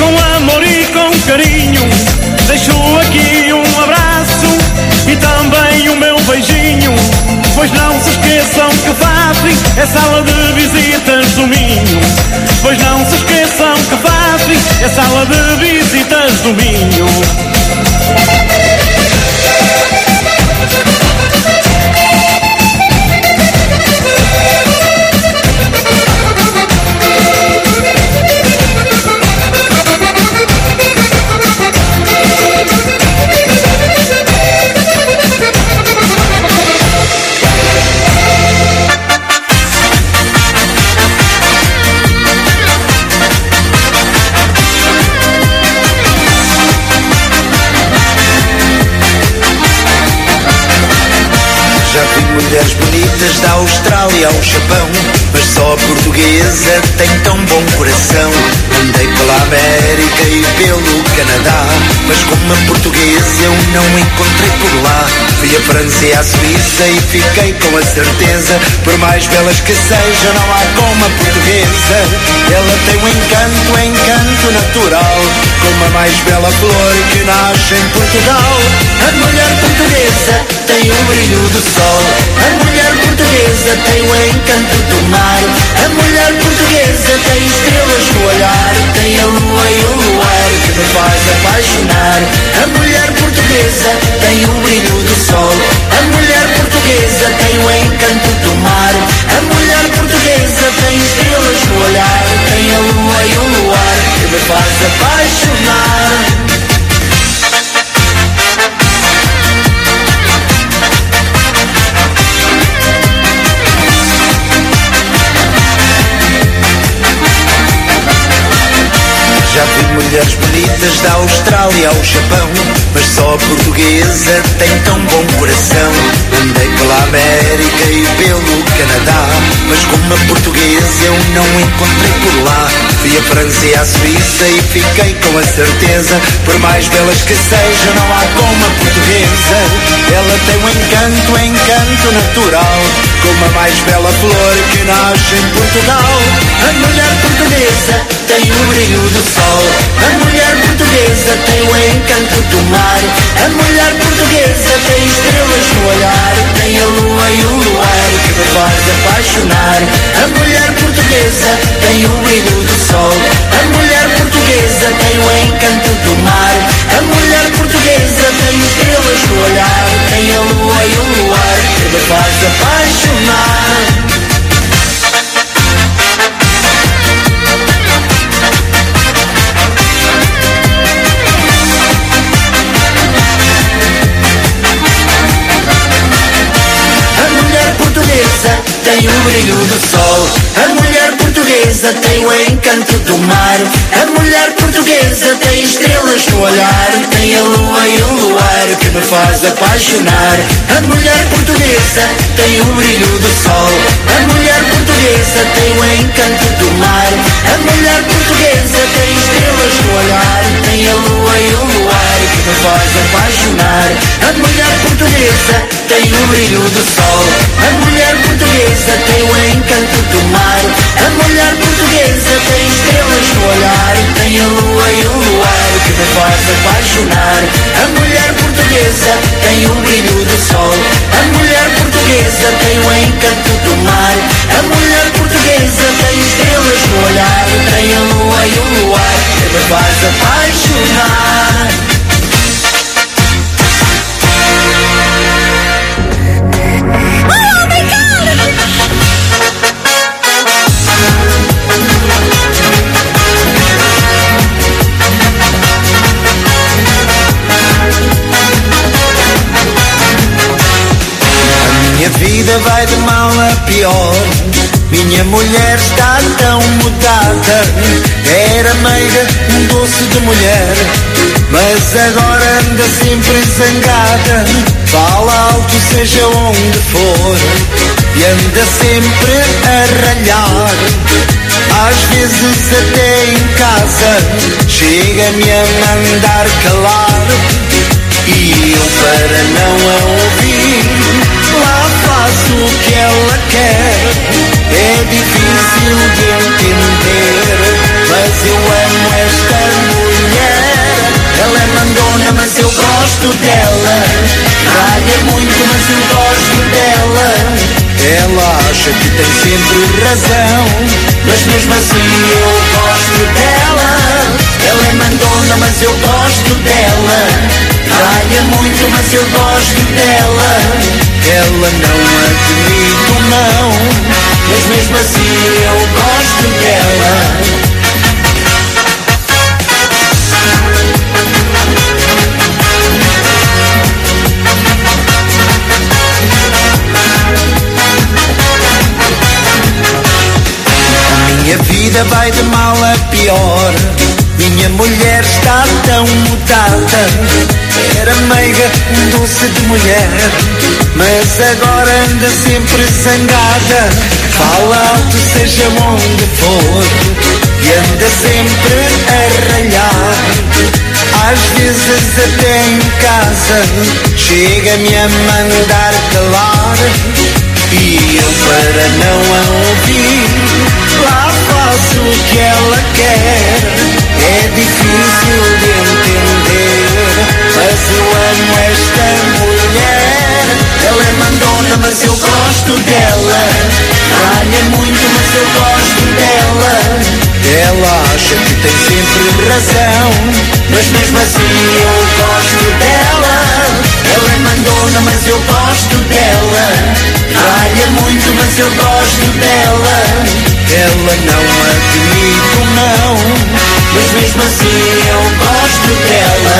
Speaker 18: com amor e com carinho. Deixo aqui um abraço e também o meu beijinho. Pois não se esqueçam que Fafri é sala de visitas do Minho. Pois não se esqueçam que Fafri é sala de visitas do Minho.
Speaker 15: Mulheres bonitas da Austrália ao Japão, mas só a portuguesa tem tão bom coração. Andei pela América e pelo Canadá, mas como a portuguesa eu não encontrei por lá. Fui a França e à Suíça e fiquei com a certeza, por mais belas que sejam não há como a portuguesa. Ela tem um encanto, um encanto natural, como a mais bela flor que nasce em Portugal. A mulher portuguesa tem o brilho do sol, a mulher portuguesa tem o encanto do mar. A mulher portuguesa tem estrelas no olhar, tem a lua e o luar que me faz apaixonar. A mulher portuguesa tem o brilho do sol, a mulher portuguesa tem o encanto do mar. A mulher portuguesa tem estrelas no olhar, tem a lua e o luar que me faz apaixonar. Já vi mulheres bonitas da Austrália ao Japão, mas só a portuguesa tem tão bom coração. Andei pela América e pelo Canadá, mas como a portuguesa eu não encontrei por lá. Fui a França e à Suíça e fiquei com a certeza, por mais belas que sejam não há como a portuguesa. Ela tem um encanto, um encanto natural, como a mais bela flor que nasce em Portugal. A mulher portuguesa tem o brilho do sol, a mulher portuguesa tem o encanto do mar. A mulher portuguesa tem estrelas no olhar, tem a lua e o luar que me faz apaixonar. A mulher portuguesa tem o brilho do sol, a mulher portuguesa tem o encanto do mar. A mulher portuguesa tem estrelas no olhar, tem a lua e o luar que me faz apaixonar. Tem o brilho do sol, a mulher portuguesa tem o encanto do mar. A mulher portuguesa tem estrelas no olhar, tem a lua e o luar que me faz apaixonar. A mulher portuguesa tem o brilho do sol, a mulher portuguesa tem o encanto do mar. A mulher portuguesa tem estrelas no olhar, tem a lua e o luar que me faz apaixonar. A mulher portuguesa tem o brilho do sol, a mulher portuguesa tem o encanto do mar. A mulher portuguesa tem estrelas no olhar, tem a lua e o luar que me faz apaixonar. A mulher portuguesa tem o brilho do sol, a mulher portuguesa tem o encanto do mar. A mulher portuguesa tem estrelas no olhar, tem a lua e o luar que me faz apaixonar. Minha vida vai de mal a pior, minha mulher está tão mudada. Era meiga, um doce de mulher, mas agora anda sempre zangada. Fala alto seja onde for e anda sempre a ralhar. Às vezes até em casa chega-me a mandar calar, e eu para não a ouvir lá faço o que ela quer. É difícil de entender, mas eu amo esta mulher. gosto dela. Ralha muito, mas eu gosto dela. Ela acha que tem sempre razão, mas mesmo assim eu gosto dela. Ela é mandona, mas eu gosto dela. Ralha muito, mas eu gosto dela. Ela não admito não, mas mesmo assim eu gosto dela. Minha vida vai de mal a pior. Minha mulher está tão mudada. Era meiga, um doce de mulher, mas agora anda sempre zangada. Fala alto seja onde for e anda sempre a ralhar. Às vezes até em casa chega-me a mandar calar. E eu, para não a ouvir, lá faço o que ela quer. É difícil de entender, mas eu amo esta mulher. Ela é mandona, mas eu gosto dela. Ralha muito, mas eu gosto dela. Ela acha que tem sempre razão, mas mesmo assim eu gosto dela. Ela é mandona, mas eu gosto dela. Ralha muito, mas eu gosto dela. Ela não admito não, mas mesmo assim eu gosto dela.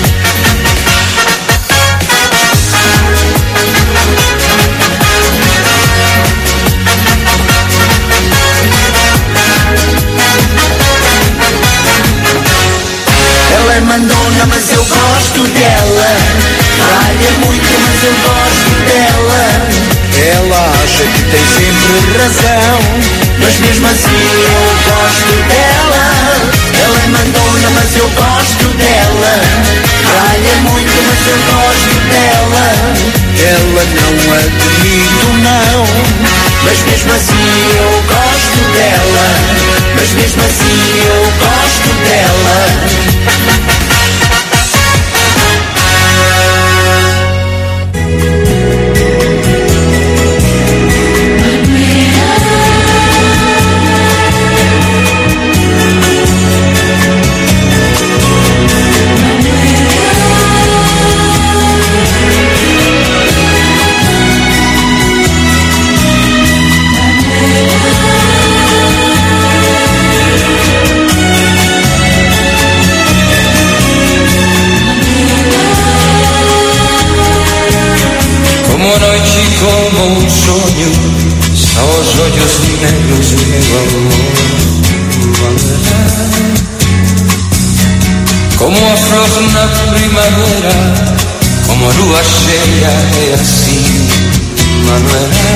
Speaker 15: Ela é mandona, mas eu gosto dela. Ralha muito, mas eu gosto dela. Ela acha que tem sempre razão, mas mesmo assim eu gosto dela. Ela é mandona, mas eu gosto dela. Ralha muito, mas eu gosto dela. Ela não admito não, mas mesmo assim eu gosto dela. Mas mesmo assim eu gosto dela.
Speaker 18: Como a noite, como um sonho, são os olhos negros do meu amor. Como a flor na primavera, como a lua cheia, é assim, Manuela.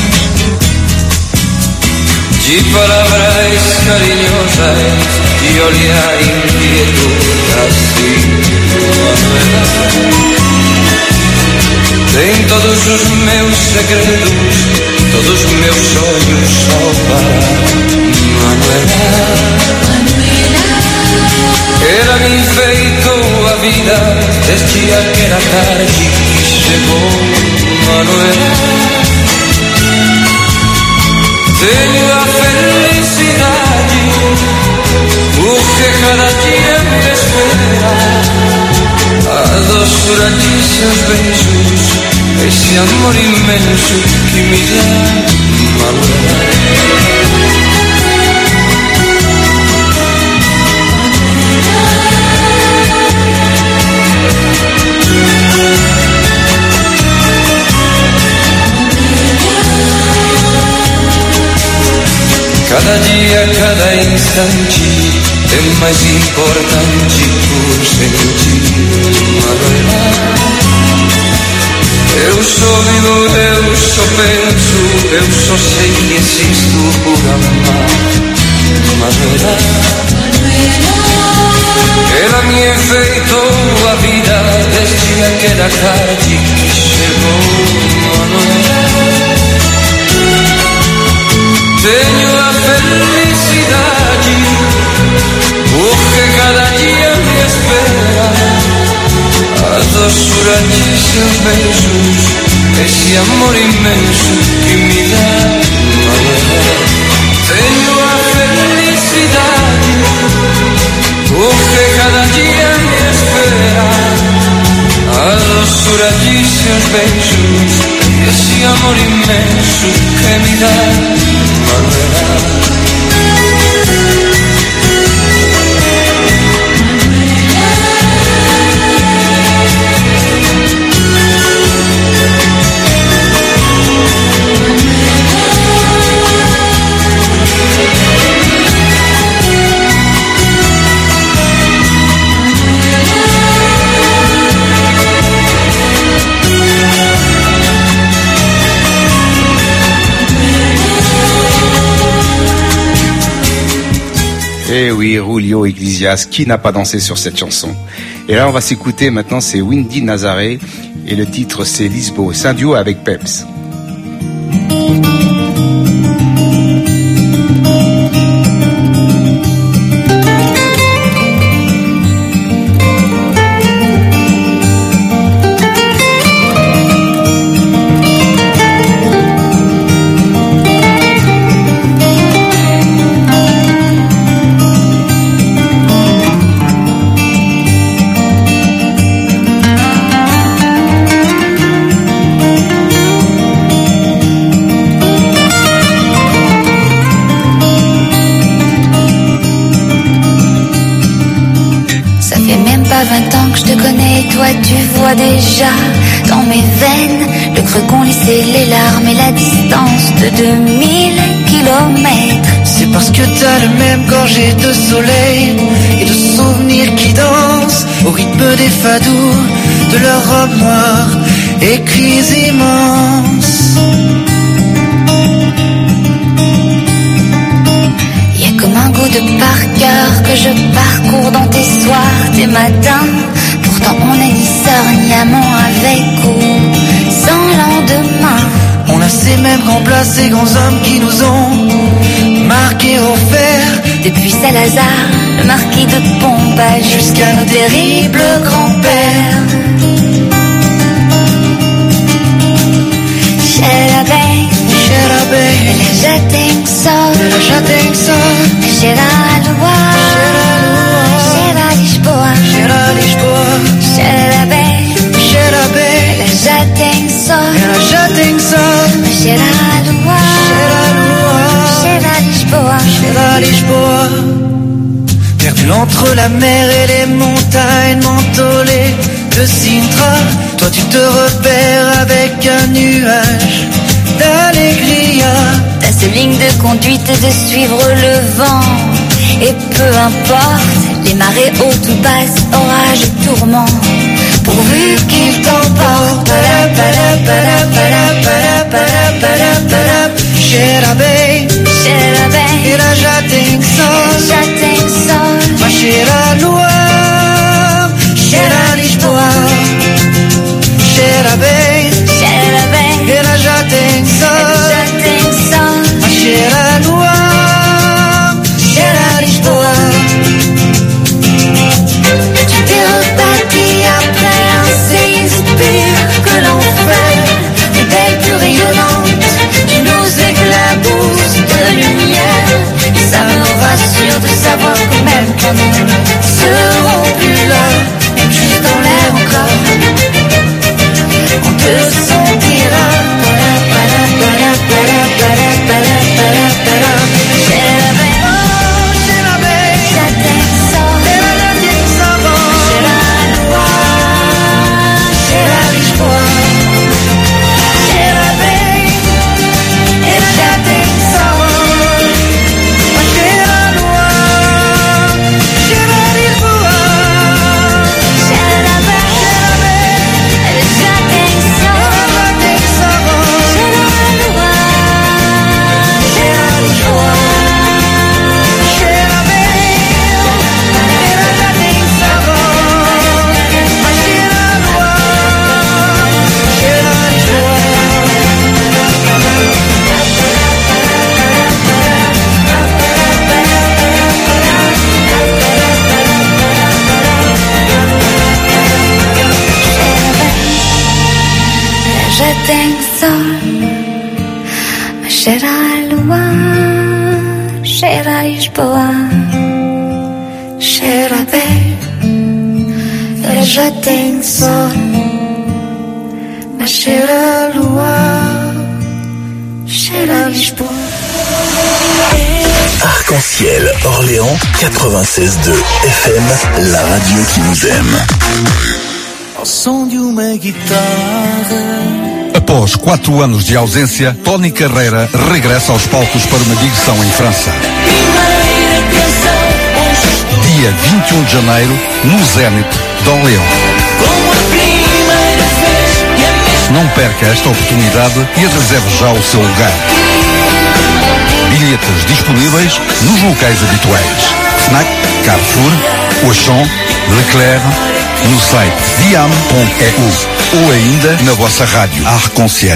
Speaker 18: De palavras carinhosas e olhar inquieto, assim, Manuela. Tem todos os meus segredos, todos os meus sonhos só para Manuela. Ela me enfeitou a vida desde aquela tarde que chegou Manuela. Tenho a felicidade porque cada dia me espera. A doçura de seus beijos, esse amor imenso que me dá Manuela. Cada dia, cada instante é mais importante por sentir Manuela. Eu só vivo, eu só penso, eu só sei que existo por amar Manuela. Ela me enfeitou a vida desde aquela tarde que chegou Manuela. Tenho a felicidade porque cada dia me espera. A doçura seus beijos, esse amor imenso que me dá. Tenho a felicidade, porque cada dia me espera a doçura de seus beijos, esse amor imenso que me dá, Manuela.
Speaker 17: Eh oui, Julio Iglesias, qui n'a pas dansé sur cette chanson? Et là, on va s'écouter maintenant, c'est Windy Nazaré, et le titre c'est Lisbo. C'est un duo avec Peps.
Speaker 19: vingt ans que je te connais, toi tu vois déjà dans mes veines le creux qu'ont laissé les larmes et la distance de deux mille kilomètres.
Speaker 15: C'est parce que t'as le même gorgée de soleil et de souvenirs qui dansent au rythme des fadous de leurs robes noires et cris immenses.
Speaker 19: Comme un goût de par cœur que je parcours dans tes soirs, tes matins. Pourtant on n'est ni sœur ni amant avec ou sans lendemain.
Speaker 15: On a ces mêmes grands plats, ces grands hommes qui nous ont marqués au fer.
Speaker 19: Depuis Salazar, le marquis de Pombal, jusqu'à nos terribles grands-pères. Xerabé,
Speaker 15: Xerabé,
Speaker 19: je tenho sol,
Speaker 15: já tenho sol.
Speaker 19: Cheira a lua, cheira a Lisboa,
Speaker 15: cheira a Lisboa.
Speaker 19: Cheira bem,
Speaker 15: cheira bem.
Speaker 19: Ela já tem sol,
Speaker 15: ela já tem sol.
Speaker 19: Cheira a lua,
Speaker 15: cheira a lua,
Speaker 19: cheira a Lisboa,
Speaker 15: cheira a Lisboa. Perdu entre la mer et les montagnes mentholées de Sintra, toi tu te repères avec un nuage d'allégria.
Speaker 19: Ta seule ligne de conduite est de suivre le vent. Et peu importe les marées hautes ou basses, orages et tourments, pourvu qu'il t'emporte.
Speaker 15: Xerabé,
Speaker 19: Xerabé,
Speaker 15: ela já tem sol,
Speaker 19: já tem sol.
Speaker 15: Mas cheira a lua, cheira a Lisboa. Xerabé,
Speaker 19: Xerabé,
Speaker 15: ela já tem sol,
Speaker 19: já tem sol.
Speaker 15: Mas cheira a lua, cheira a Lisboa.
Speaker 19: Tu t'es rebâti après un séisme pire que l'enfer. Une belle plus rayonnante, tu nous éclabousses de lumière. Et ça me rassure de savoir que même tenho sol. Mas cheira a lua, cheira a Lisboa, cheira bem. Eu já tenho sol. Mas cheira a lua, cheira a Lisboa.
Speaker 1: Arc-en-ciel Orléans quatre-vingt-seize virgule deux F M, la radio qui nous aime.
Speaker 15: Ao som de uma guitarra.
Speaker 8: Após quatro anos de ausência, Tony Carreira regressa aos palcos para uma digressão em França. Dia vinte e um de janeiro, no Zénith de Orléans. Não perca esta oportunidade e reserve já o seu lugar. Bilhetes disponíveis nos locais habituais. Fnac, Carrefour, Auchan, Leclerc, no site diam ponto e u ou ainda na vossa rádio Arc-en-ciel.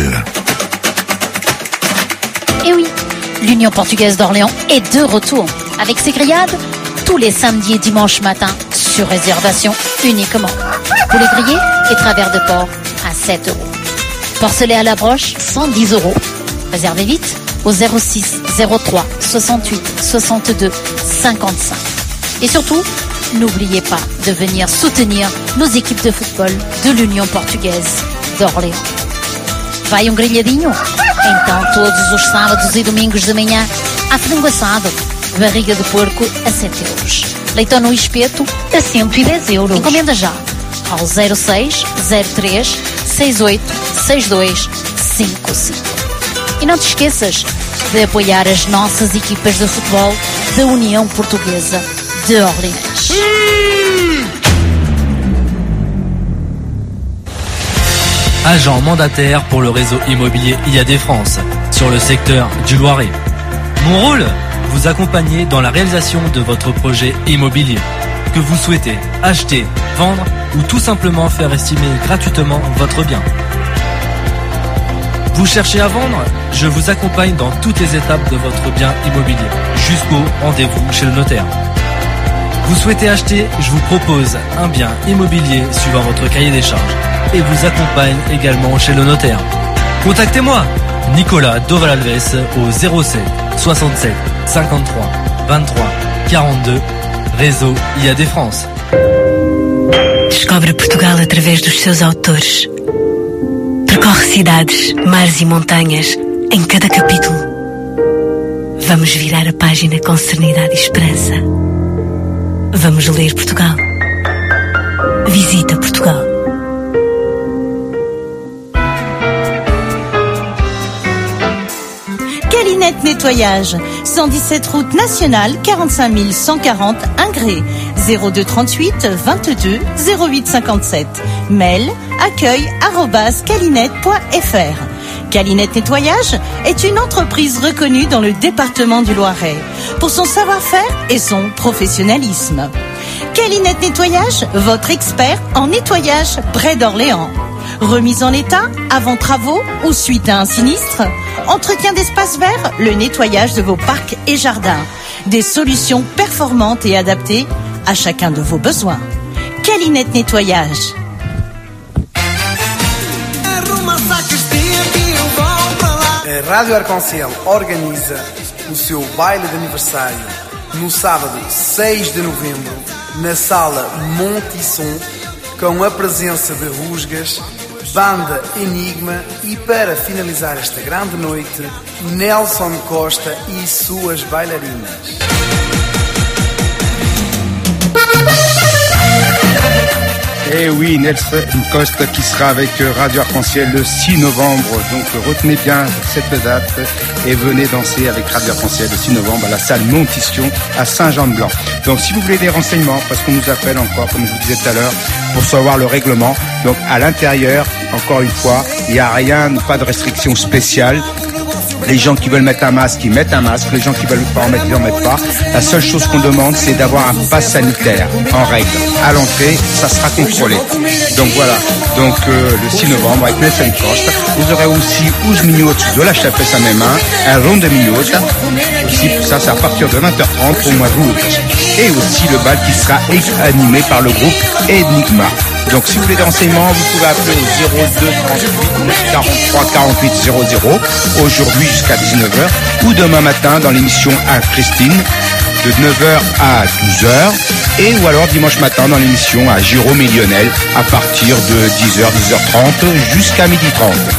Speaker 12: Et oui, l'Union portugaise d'Orléans est de retour avec ses grillades tous les samedis et dimanches matin sur réservation uniquement. Pour les grillés et travers de porc à sept euros. Porcelet à la broche, cent dix euros. Réservez vite au zéro six zéro trois soixante-huit soixante-deux cinquante-cinq. Et surtout, n'oubliez pas de venir soutenir nos équipes de football de l'Union portugaise d'Orléans. Vai um grelhadinho? Então todos os sábados e domingos de manhã há frango assado, barriga de porco a sete euros. Leitão no espeto a cento e dez euros. Encomenda já ao zero seis zero três seis oito seis dois cinco cinco. E não te esqueças de apoiar as nossas equipas de futebol da União Portuguesa de Orléans.
Speaker 7: Agent mandataire pour le réseau immobilier I A D France sur le secteur du Loiret. Mon rôle, vous accompagner dans la réalisation de votre projet immobilier. Que vous souhaitez acheter, vendre ou tout simplement faire estimer gratuitement votre bien. Vous cherchez à vendre? Je vous accompagne dans toutes les étapes de votre bien immobilier, jusqu'au rendez-vous chez le notaire. Vous souhaitez acheter? Je vous propose un bien immobilier suivant votre cahier des charges et vous accompagne également chez le notaire. Contactez-moi, Nicolas Dovalalves au zéro sept soixante-sept cinquante-trois vingt-trois quarante-deux, réseau I A D France.
Speaker 10: Descobre Portugal através dos seus autores. Percorre cidades, mares e montanhas em cada capítulo. Vamos virar a página com serenidade e esperança. Vamos ler Portugal. Visita Portugal.
Speaker 11: Calinette Nettoyage, cent dix-sept route nationale, quarante-cinq mille cent quarante Ingré, zéro deux trente-huit vingt-deux zéro huit cinquante-sept. Mail accueil arobase calinette point f r. Calinette Nettoyage est une entreprise reconnue dans le département du Loiret pour son savoir-faire et son professionnalisme. Calinette Nettoyage, votre expert en nettoyage près d'Orléans. Remise en état, avant travaux ou suite à un sinistre. Entretien d'espaces verts, le nettoyage de vos parcs et jardins. Des solutions performantes et adaptées à chacun de vos besoins. Calinette Nettoyage.
Speaker 13: A Rádio Arc-en-ciel organiza o seu baile de aniversário no sábado seis de novembro na sala Monte Som, com a presença de Rusgas, Banda Enigma e, para finalizar esta grande noite, Nelson Costa e suas bailarinas.
Speaker 17: Et oui, Nelson Costa qui sera avec Radio Arc-en-ciel le six novembre. Donc retenez bien cette date et venez danser avec Radio Arc-en-ciel le six novembre à la salle Montition à Saint-Jean-de-Blanc. Donc si vous voulez des renseignements, parce qu'on nous appelle encore, comme je vous disais tout à l'heure, pour savoir le règlement. Donc à l'intérieur, encore une fois, il n'y a rien, pas de restriction spéciale. Les gens qui veulent mettre un masque, ils mettent un masque. Les gens qui veulent pas en mettre, ils en mettent pas. La seule chose qu'on demande, c'est d'avoir un pass sanitaire en règle. À l'entrée, ça sera contrôlé. Donc voilà. Donc euh, le six novembre, avec Nelson Costa, vous aurez aussi onze minutes de la chapelle à mes mains, un rond de minutes. Aussi, ça, c'est à partir de vingt heures trente pour moi rouge. Et aussi le bal qui sera animé par le groupe Enigma. Donc si vous voulez des renseignements, vous pouvez appeler au zéro deux trente-huit quarante-trois quarante-huit zéro zéro aujourd'hui jusqu'à dix-neuf heures ou demain matin dans l'émission à Christine de neuf heures à douze heures et ou alors dimanche matin dans l'émission à Jérôme et Lionel à partir de dix heures, dix heures trente jusqu'à midi trente.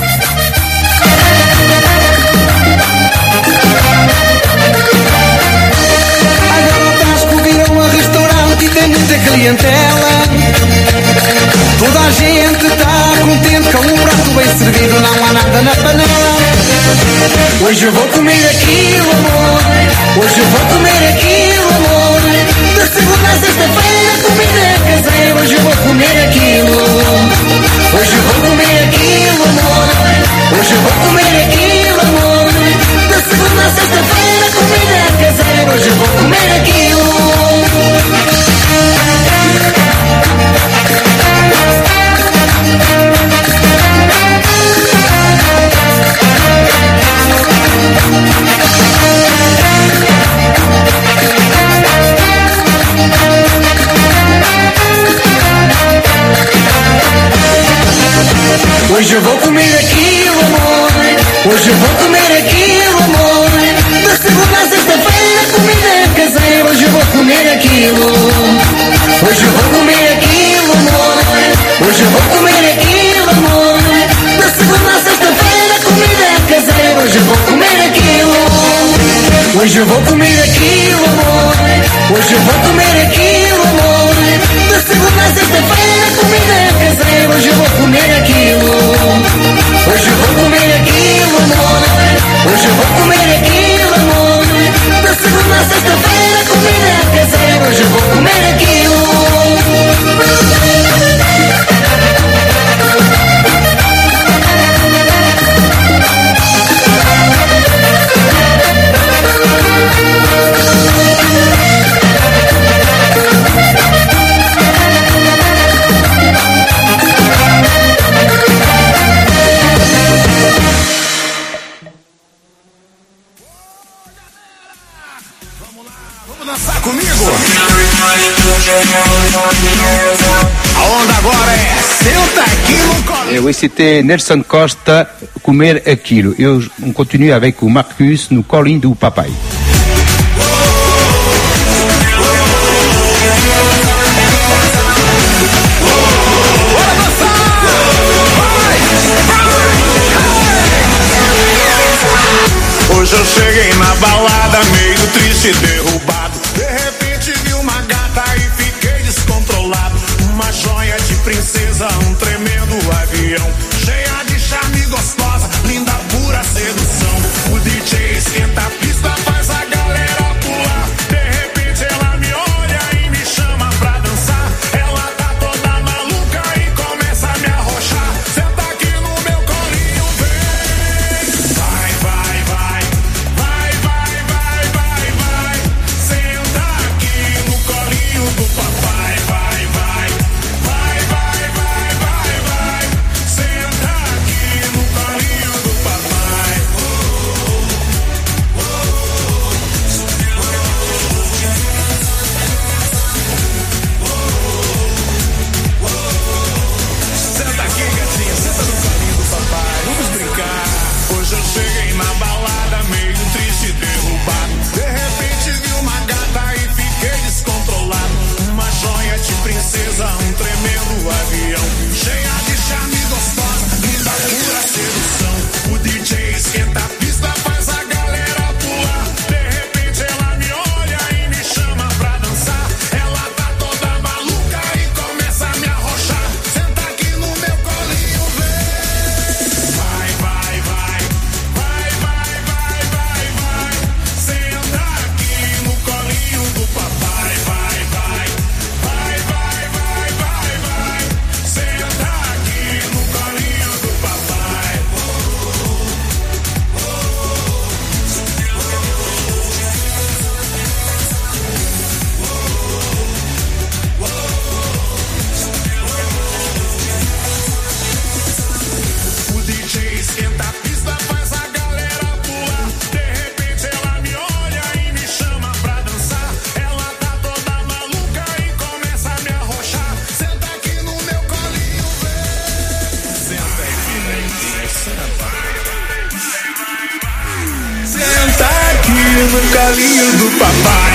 Speaker 15: E tem muita clientela. Toda a gente está contente com um prato bem servido, não há nada na panela. Hoje eu vou comer aquilo, amor. Hoje eu vou comer aquilo, amor. De segunda a sexta-feira comida caseira. Hoje eu vou comer aquilo. Hoje eu vou comer aquilo, amor. Hoje eu vou comer aquilo, amor. De segunda a sexta-feira comida caseira. Hoje eu vou comer aquilo. Hoje eu vou comer aquilo, amor. Hoje eu vou comer aquilo, amor. Da segunda a sexta-feira comida caseira. Hoje eu vou comer aquilo. Hoje eu vou comer aquilo, amor. Hoje eu vou comer aquilo, amor. Da segunda a sexta-feira comida caseira. Hoje eu vou comer aquilo. Hoje eu vou comer aquilo, amor. Hoje eu vou comer aquilo, amor. Da segunda a sexta-feira comida caseira. Hoje eu vou comer aquilo. Hoje eu vou comer aquilo, amor. Hoje eu vou comer aquilo, amor. Da segunda a sexta-feira comida caseira. Hoje eu vou comer aquilo.
Speaker 17: Et oui, c'était Nelson Costa, Comer Aquilo. Et on continue avec o Marcus no Colinho do Papai.
Speaker 18: Hoje eu cheguei na balada meio triste e derrubado. De repente vi uma gata e fiquei descontrolado. Uma joia de princesa, um tremendo avião. Cheia de charme gostosa, linda pura sedução. O D J esquenta a pista, faz a galera pular. De repente ela me olha e me chama pra dançar. Ela tá toda maluca e começa a me arrochar. Senta aqui no meu colinho, vem. Vai, vai, vai. Vai, vai, vai, vai, vai. no calinho do papai.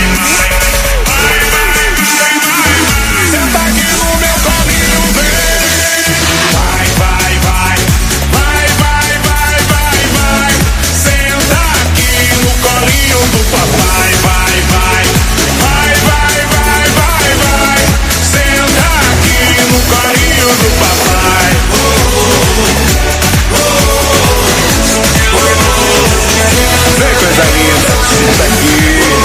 Speaker 18: Senta aqui no meu colinho, vem. Vai, vai, vai, vai, vai, vai, vai, vai. Senta aqui no colinho do papai. Vai, vai, vai, vai, vai, vai, vai. Senta aqui no colinho do papai. Oh, oh, oh, oh, oh. Vem, coisa linda, senta aqui.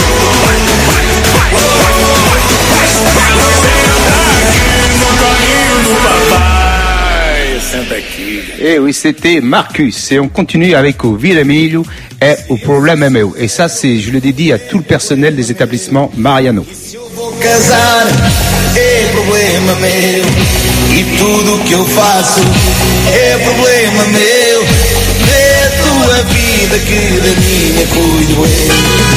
Speaker 17: Et oui, c'était Marcus. Et on continue avec o Vila Emílio et o Problema é Meu. Et ça, c'est, je le dédie à tout le personnel des établissements Mariano.
Speaker 15: Vou casar, é problema meu. E tudo que eu faço é problema meu. É a tua vida que da minha cuido eu.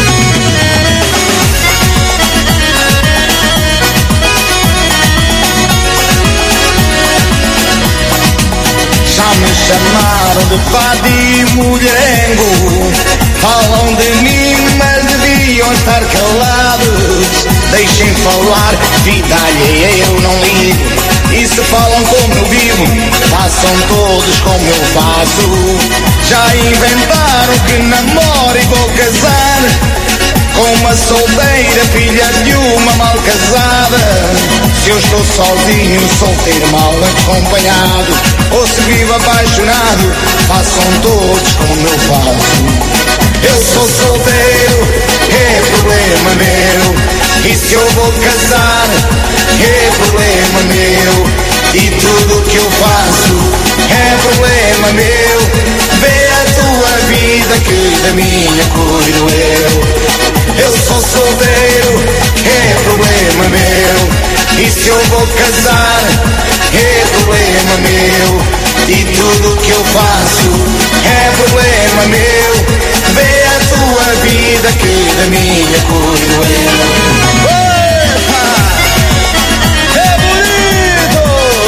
Speaker 15: Já me chamaram de fado e mulherengo. Falam de mim, mas deviam estar calados. Deixem falar, vida alheia eu não ligo. E se falam como eu vivo, façam todos como eu faço. Já inventaram que namoro e vou casar com uma solteira, filha de uma mal casada. Se eu estou sozinho, solteiro, mal acompanhado, ou se vivo apaixonado, façam todos como eu faço. Eu sou solteiro, é problema meu. E se eu vou casar, é problema meu. E tudo que eu faço é problema meu. Vê a tua vida que da minha cuido eu. Eu sou solteiro, é problema meu. E se eu vou casar, é problema meu. E tudo que eu faço é problema meu. Vê a tua vida que da minha cuido eu. Opa! É bonito!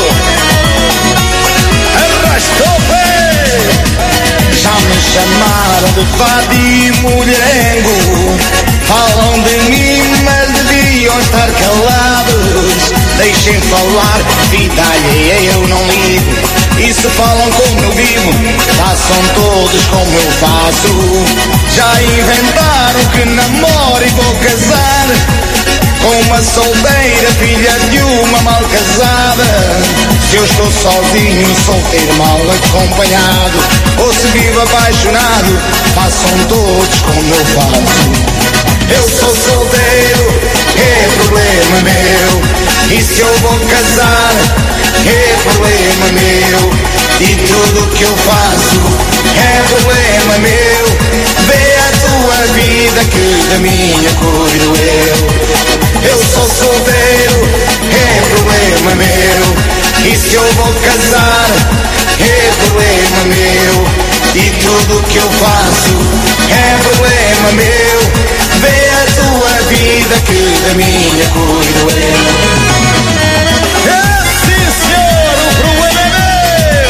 Speaker 15: Arrastou o pé! Já me chamaram de fado e mulherengo. Falam de mim, mas deviam estar calados. Deixem falar, vida alheia eu não ligo. E se falam como eu vivo, façam todos como eu faço. Já inventaram que namoro e vou casar com uma solteira, filha de uma mal casada. Se eu estou sozinho, solteiro, mal acompanhado, ou se vivo apaixonado, façam todos como eu faço. Eu sou solteiro, é problema meu. E se eu vou casar, é problema meu. E tudo que eu faço é problema meu. Vê a tua vida que da minha cuido eu. Eu sou solteiro, é problema meu. E se eu vou casar, é problema meu. E tudo que eu faço é problema meu. Vê a tua vida que da minha cuido eu. É sim, senhor, o problema é meu.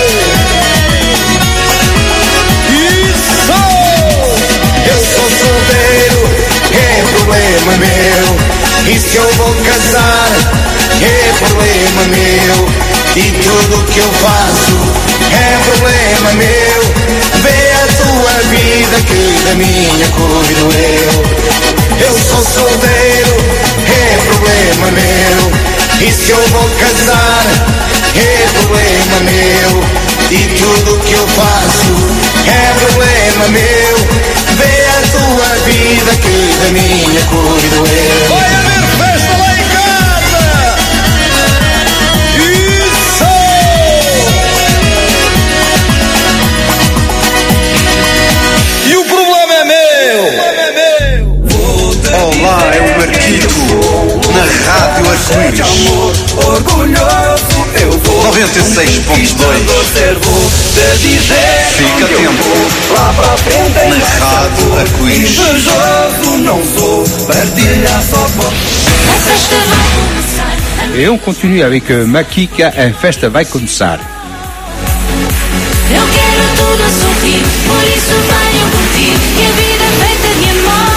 Speaker 15: Isso! Eu sou solteiro, é problema meu. E se eu vou casar, é problema meu. E tudo que eu faço é problema meu. Vê a tua vida que da minha cuido eu. Eu sou solteiro, é problema meu. E se eu vou casar, é problema meu. E tudo que eu faço é problema meu. Vê a tua vida que da minha cuido eu. Vai haver festa lá em casa! Isso! E o problema é meu! O problema é meu!
Speaker 8: Olá, é o Marquito, na Rádio Arco-Íris. noventa e seis ponto dois. Fica atento. Na Rádio Arco-Íris.
Speaker 17: Et on continue avec euh, Makika, a festa vai começar.
Speaker 18: Eu quero tudo a sorrir, por isso venham curtir. E a vida é feita de amor.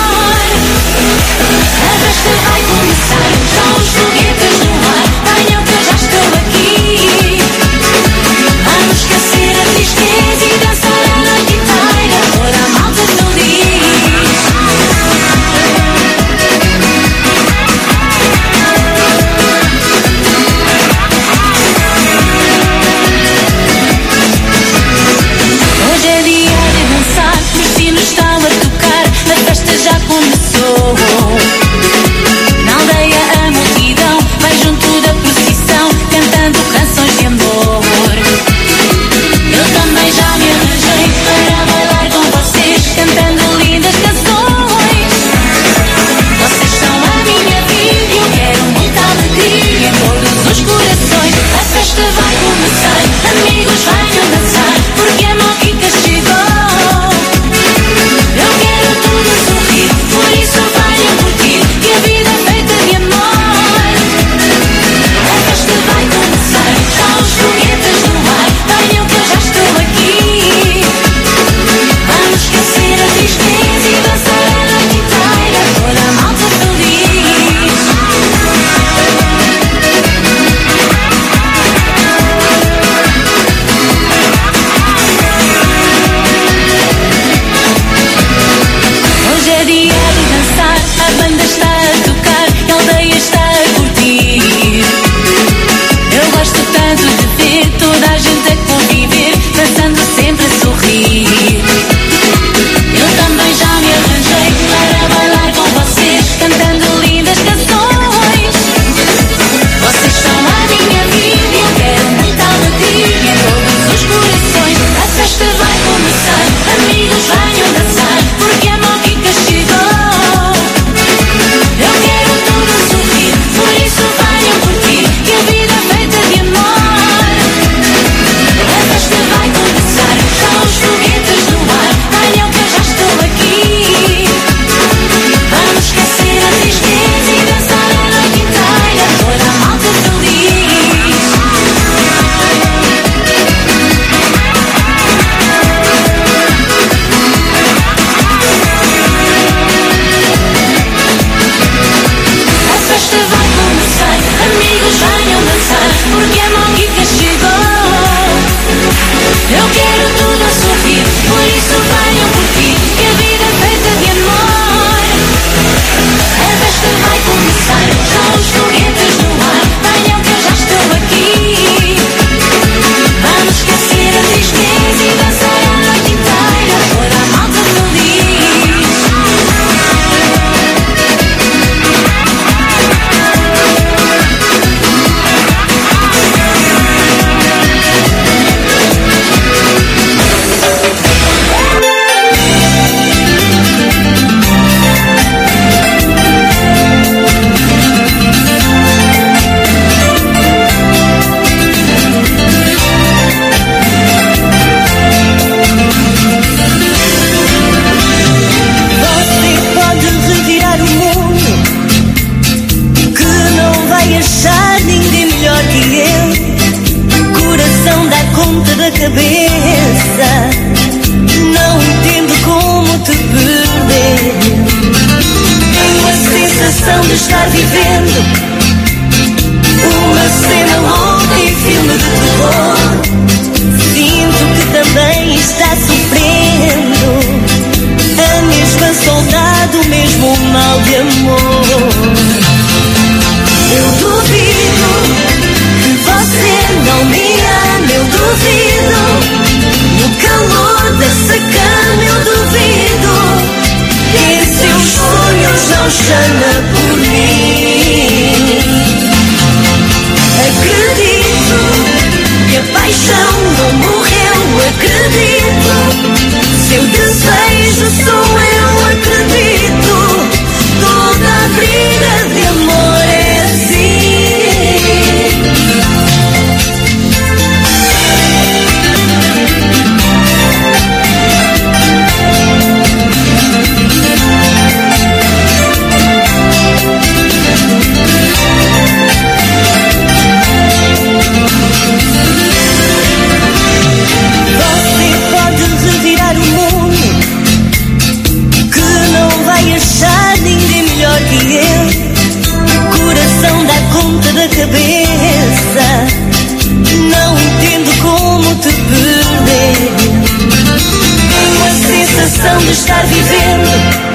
Speaker 18: cabeça. Não entendo como te perder. Tenho a sensação de estar vivendo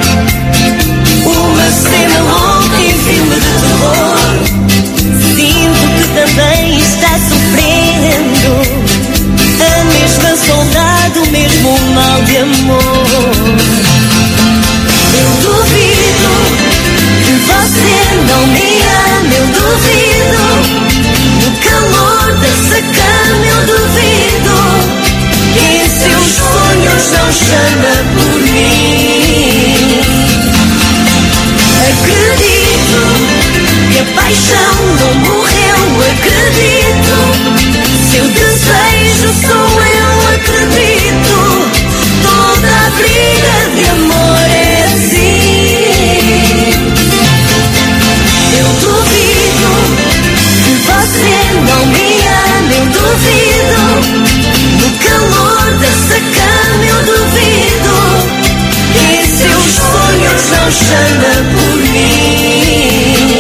Speaker 18: uma cena louca em filme de terror. Sinto que também está sofrendo a mesma saudade, o mesmo mal de amor. Eu duvido que você não me ama, eu duvido. No calor dessa cama eu duvido que em seus sonhos não chama por mim. Acredito que a paixão não morreu, acredito. Seu desejo sou eu, acredito. Toda a briga de amor é assim. Eu duvido que você não me ama, eu duvido. No calor dessa cama eu duvido que em seus sonhos não chama por mim.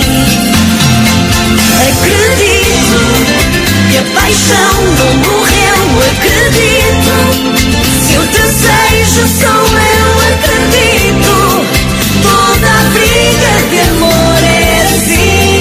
Speaker 18: Acredito que a paixão não morreu, acredito. Seu desejo sou eu, acredito. Toda a briga de amor é assim.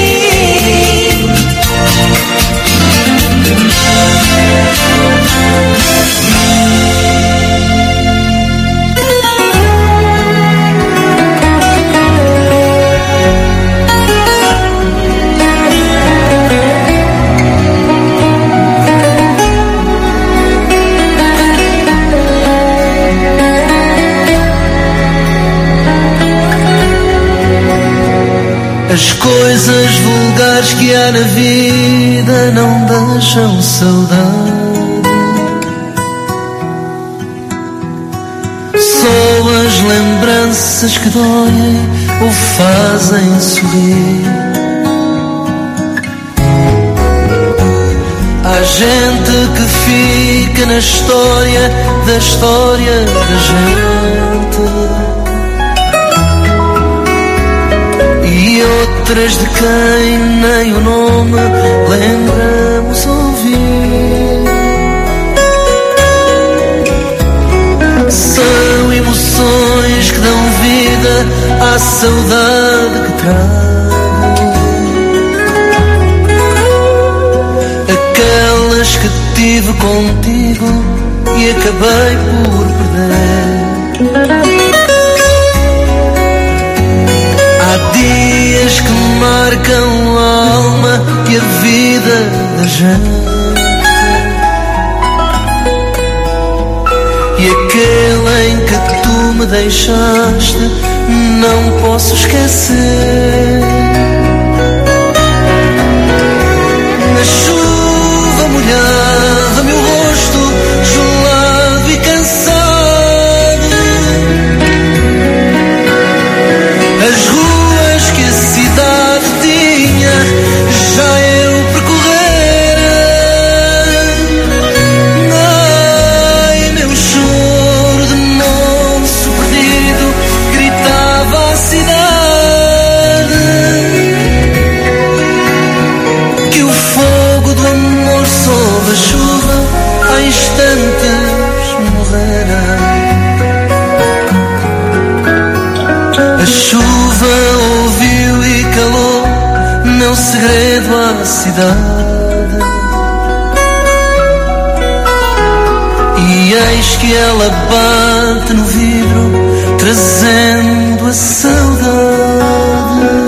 Speaker 20: As coisas vulgares que há na vida não deixam saudade. Só as lembranças que doem ou fazem sorrir. Há gente que fica na história da história da gente. E outras de quem nem o nome lembramos ouvir. São emoções que dão vida à saudade que trago. Aquelas que tive contigo e acabei por perder. Há dias que marcam a alma e a vida da gente. E aquele em que tu me deixaste não posso esquecer. Na chuva molhava meu rosto gelado e cansado. As ruas que a cidade tinha já eu percorrera. Ai, meu choro de moço perdido gritava a cidade que o fogo do amor sob a chuva há instantes morrera. A chuva ouviu e calou meu segredo à cidade. E eis que ela bate no vidro trazendo a saudade.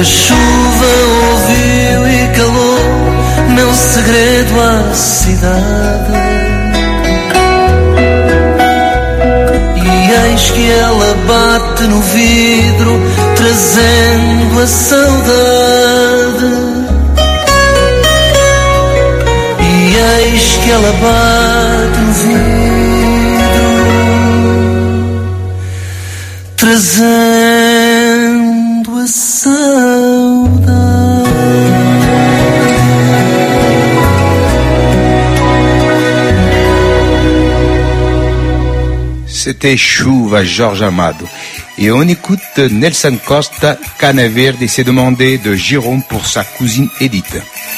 Speaker 20: A chuva ouviu e calou meu segredo à cidade. E eis que ela bate no vidro, trazendo a saudade. E eis que ela bate no vidro, trazendo a saudade.
Speaker 17: C'était Chuva, Jorge Amado. Et on écoute Nelson Costa, Cana Verde, et s'est demandé de Jérôme pour sa cousine Edith.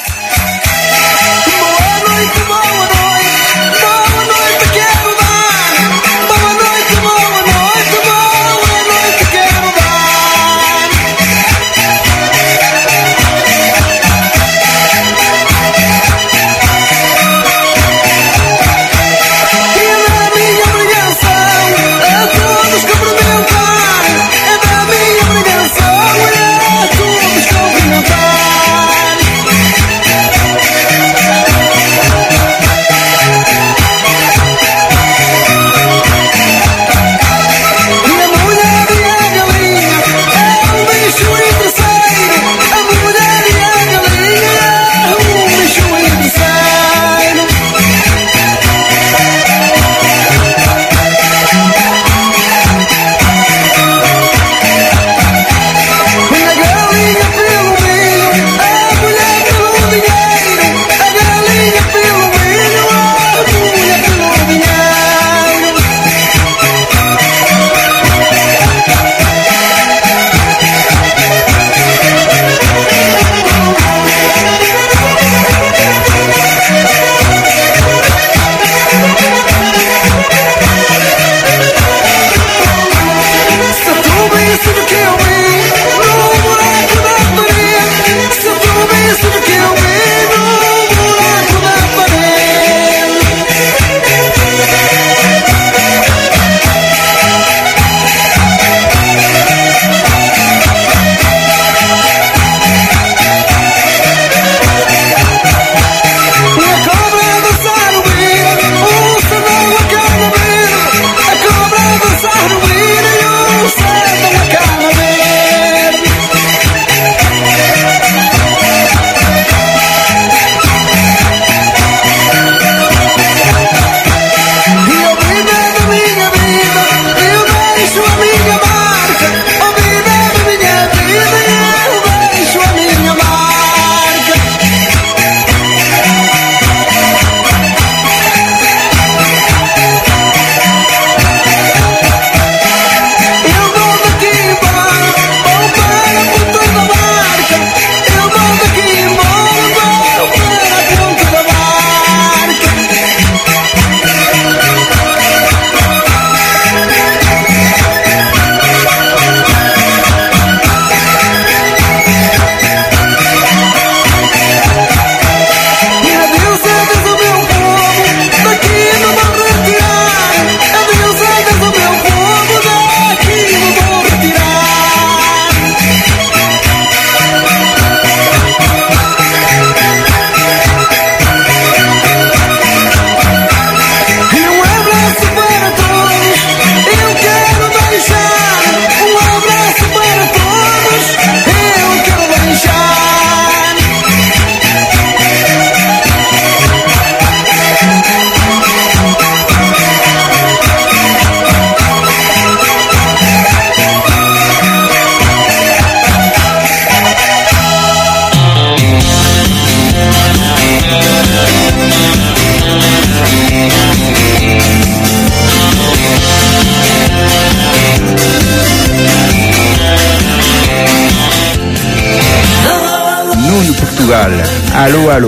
Speaker 18: Portugal. Alô, alô.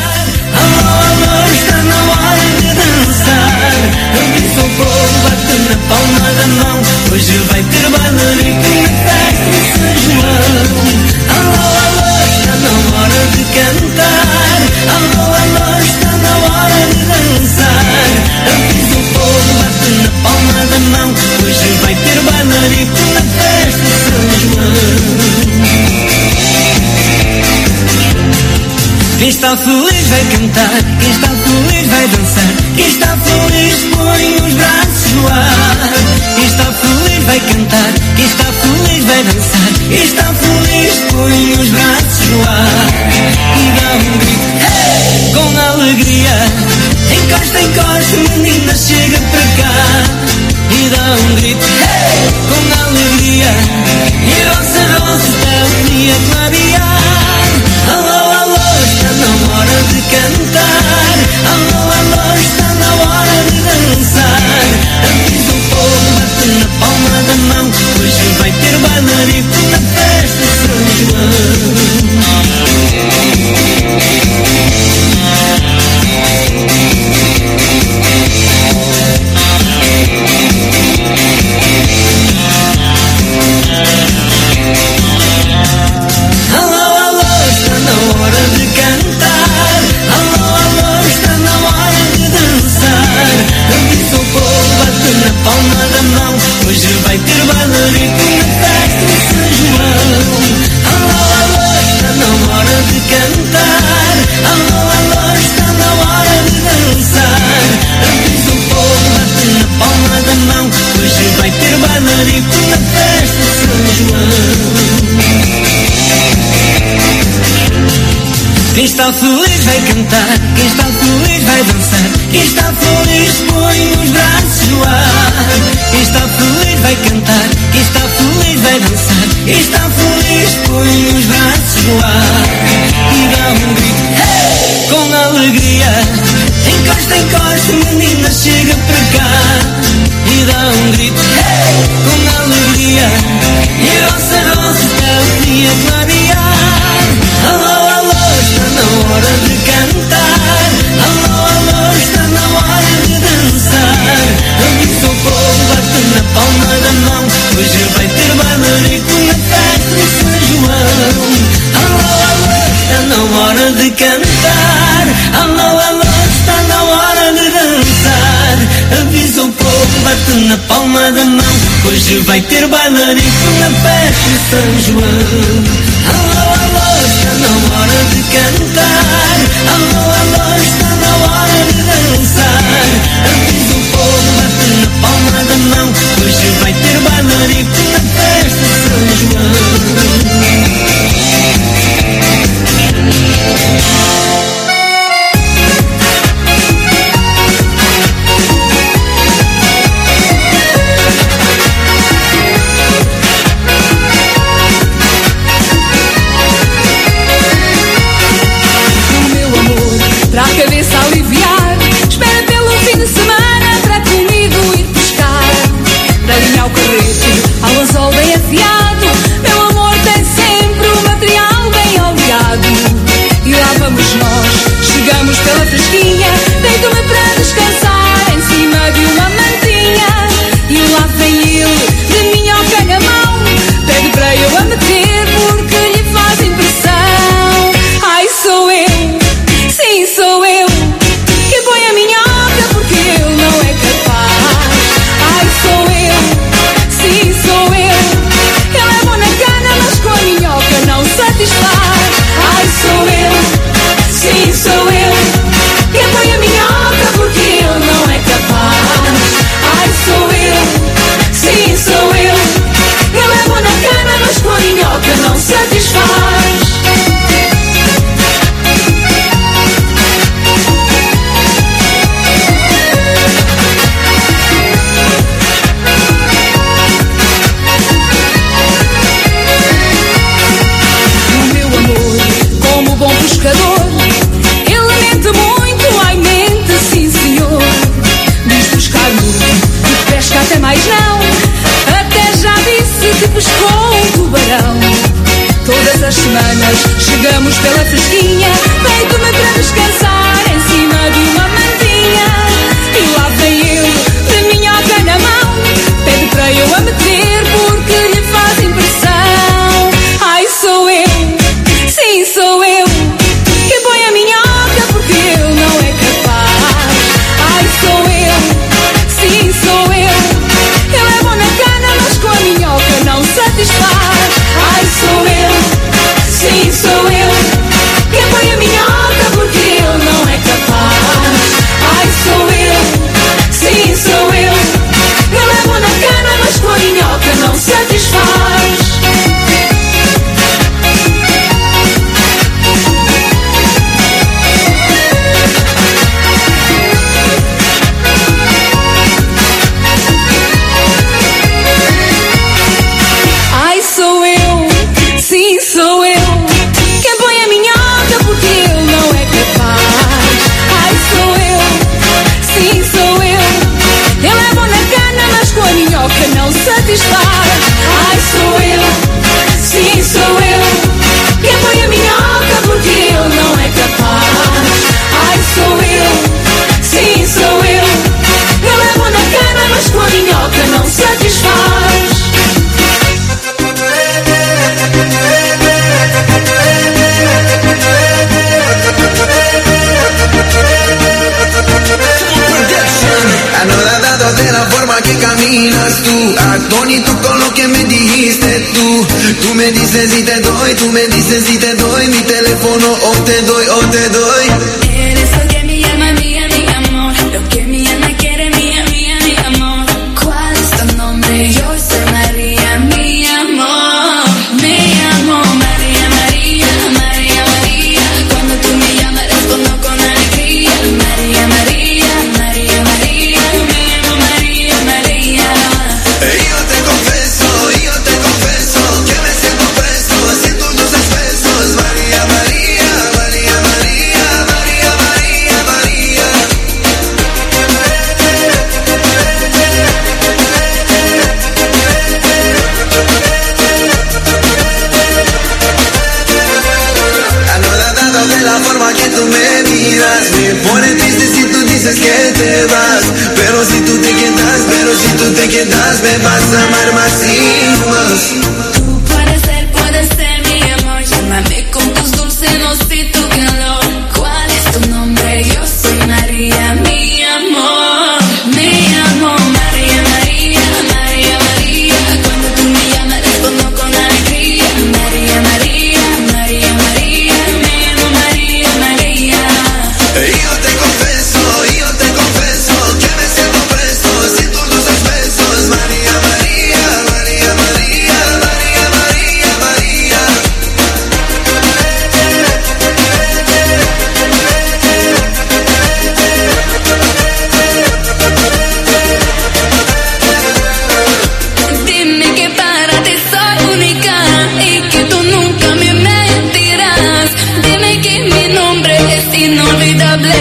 Speaker 20: Está na hora de dançar. Avisa o povo, bate na palma da mão. Hoje vai ter bailarina na festa de São João. Alô, alô, está na hora de cantar. Alô, alô, está na hora de dançar. Avisa o povo, bate na palma da mão. Hoje vai ter bailarina na festa de São João. está feliz vai cantar, quem está feliz vai dançar, quem está feliz põe os braços no ar. Quem está feliz vai cantar, quem está feliz vai dançar, quem está feliz põe os braços no ar. E dá um grito, hey! Com alegria, encosta, encosta, menina, chega para cá. E dá um grito, hey! Com alegria, e a roça, roça está ali a clarear. Alô, alô, está na hora de cantar. Alô, alô, está na hora de dançar. Avisa o povo, bate na palma da mão. Hoje vai ter bailarico na festa de São João. Hoje vai ter bailarico na festa de São João. Alô, alô, está na hora de cantar. Alô, alô, está na hora de dançar. Avisa o povo, bate na palma da mão. Hoje vai ter bailarico na festa de São João. Quem está feliz vai cantar, quem está feliz vai dançar, quem está feliz põe os braços no ar. Quem está feliz vai cantar, quem está feliz vai dançar, quem está feliz põe os braços no ar. E dá um grito, hey! Com alegria, encosta, encosta, menina, chega para cá. E dá um grito, hey! Com alegria, e a roça, roça está ali a clarear. Alô, alô, está na hora de cantar. Alô, alô, está na hora de dançar. Avisa o povo, bate na palma da mão. Hoje vai ter bailarico na festa de São João. Alô, alô, está na hora de cantar. Alô, alô, está na hora de dançar. Avisa o povo, bate na palma da mão. Hoje vai ter bailarico na festa de São João. Alô, alô, está na hora de cantar. Alô, alô, está na hora de dançar. Avisa o povo, bate na palma da mão. Hoje vai ter bailarico na festa de São João.
Speaker 21: Para a cabeça aliviar, espera pelo fim de semana para comigo ir pescar. Da linha ao carrete, ao anzol bem afiado, meu amor tem sempre o material bem oleado. E lá vamos nós, chegamos pela fresquinha, deito-me para descansar em cima de uma mantinha. E lá vem ele, de minhoca na mão, pede para eu a meter porque lhe faz impressão. Ai, sou eu, sim, sou eu, que põe a minhoca porque ele não é capaz. Ai, sou eu, sim, sou eu, ele é bom na cana, mas com a minhoca não satisfaz. Ai, sou eu, sim, sou eu, que põe a minhoca porque ele não é capaz. Ai, sou eu, sim, sou eu, ele é bom na cana, mas com a minhoca não satisfaz. Bom pescador, ele mente muito, ai mente, sim senhor. Diz pescar muito, que pesca até mais não, até já disse que pescou um tubarão. Todas as semanas chegamos pela fresquinha, deito-me para descansar em cima de uma mantinha. E lá vem ele, de minhoca na mão, pede para eu a meter porque lhe faz impressão. Ai, sou eu, sim, sou eu, que põe a minhoca porque ele não é capaz. Ai, sou eu, sim, sou eu, ele é bom na cana, mas com a minhoca não satisfaz. Ai, sou eu, sim, sou eu, que põe a minhoca
Speaker 15: tú, tú me dices y te doy, tú me dices y te doy mi teléfono o te doy o te doy.
Speaker 21: Eres lo que mi alma mía, mi amor, lo que mi alma quiere, mía, mía, mi amor. ¿Cuál es tu nombre? Yo soy María, mi amor, mi amor. María, María, María, María. Cuando tú me llamas respondo con alegría. María, María, María, María. Mi amor, María, María.
Speaker 15: Yo te confieso, yo te confieso que me siento preso sin tus dulces besos. María, María, María, María, María, María, María. Anodado de la forma que tú me miras, me pone triste si tú dices que te vas. Pero si tú te quedas, pero si tú te quedas, me vas a amar más y más.
Speaker 21: Tú puedes ser, puedes ser mi amor. Llámame con tus dulces nos y tu calor. ¿Cuál es tu nombre? Yo soy María, mi amor, mi amor. María, María, María, María. Cuando tú me llamas respondo con alegría. María, María, María, María. Mi amor, María, María.
Speaker 15: Yo te confieso, yo te confieso que me siento preso sin tus dulces besos. María, María, María, María, María, María, María.
Speaker 21: Dime que para ti soy única y que tú nunca me mentirás. Dime que mi nombre es inolvidable.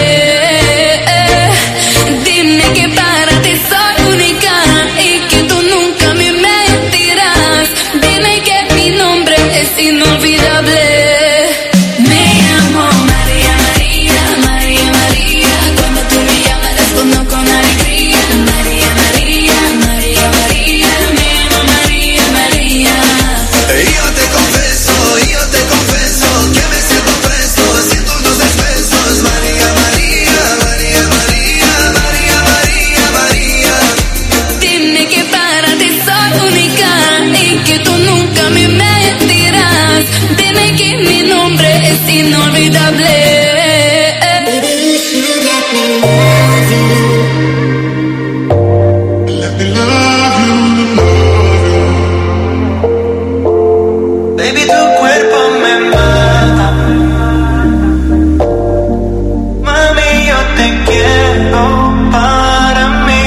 Speaker 21: Dime que para ti soy única y que tú nunca me mentirás. Dime que mi nombre es inolvidable. Mi amor, María, María, María, María. Cuando tú me llamas respondo con alegría. María, María, María, María. Mi amor, María, María.
Speaker 15: Yo te confieso, yo te confieso que me siento preso sin tus dulces besos. María, María, María, María, María, María, María.
Speaker 21: Dime que para ti soy única y que tú nunca me mentirás. Dime que mi nombre es inolvidable.
Speaker 15: Baby, tu cuerpo me mata. Mami, yo te quiero para mí.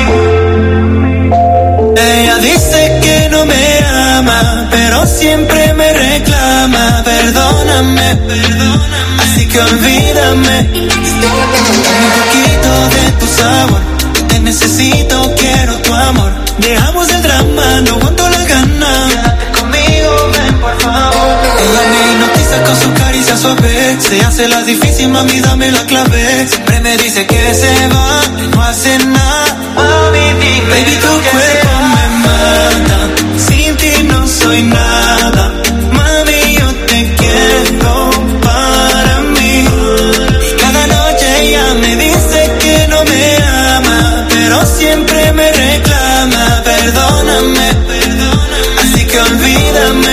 Speaker 15: Ella dice que no me ama, pero siempre me reclama. Perdóname, perdóname. Así que olvídame. Un poquito de tu sabor. Te necesito, quiero tu amor. Dejamos el drama, no aguanto la gana. Quédate conmigo, ven por favor. Ella me hipnotiza con su caricia suave. Se hace la difícil, mami, dame la clave. Siempre me dice que se va, no hace nada. Mami, dime. Baby, tu cuerpo me mata. Sin ti no soy nada. Mami, yo te quiero para mí. Y cada noche ella me dice que no me ama, pero siempre me reclama. Perdóname, perdóname. Así que olvídame.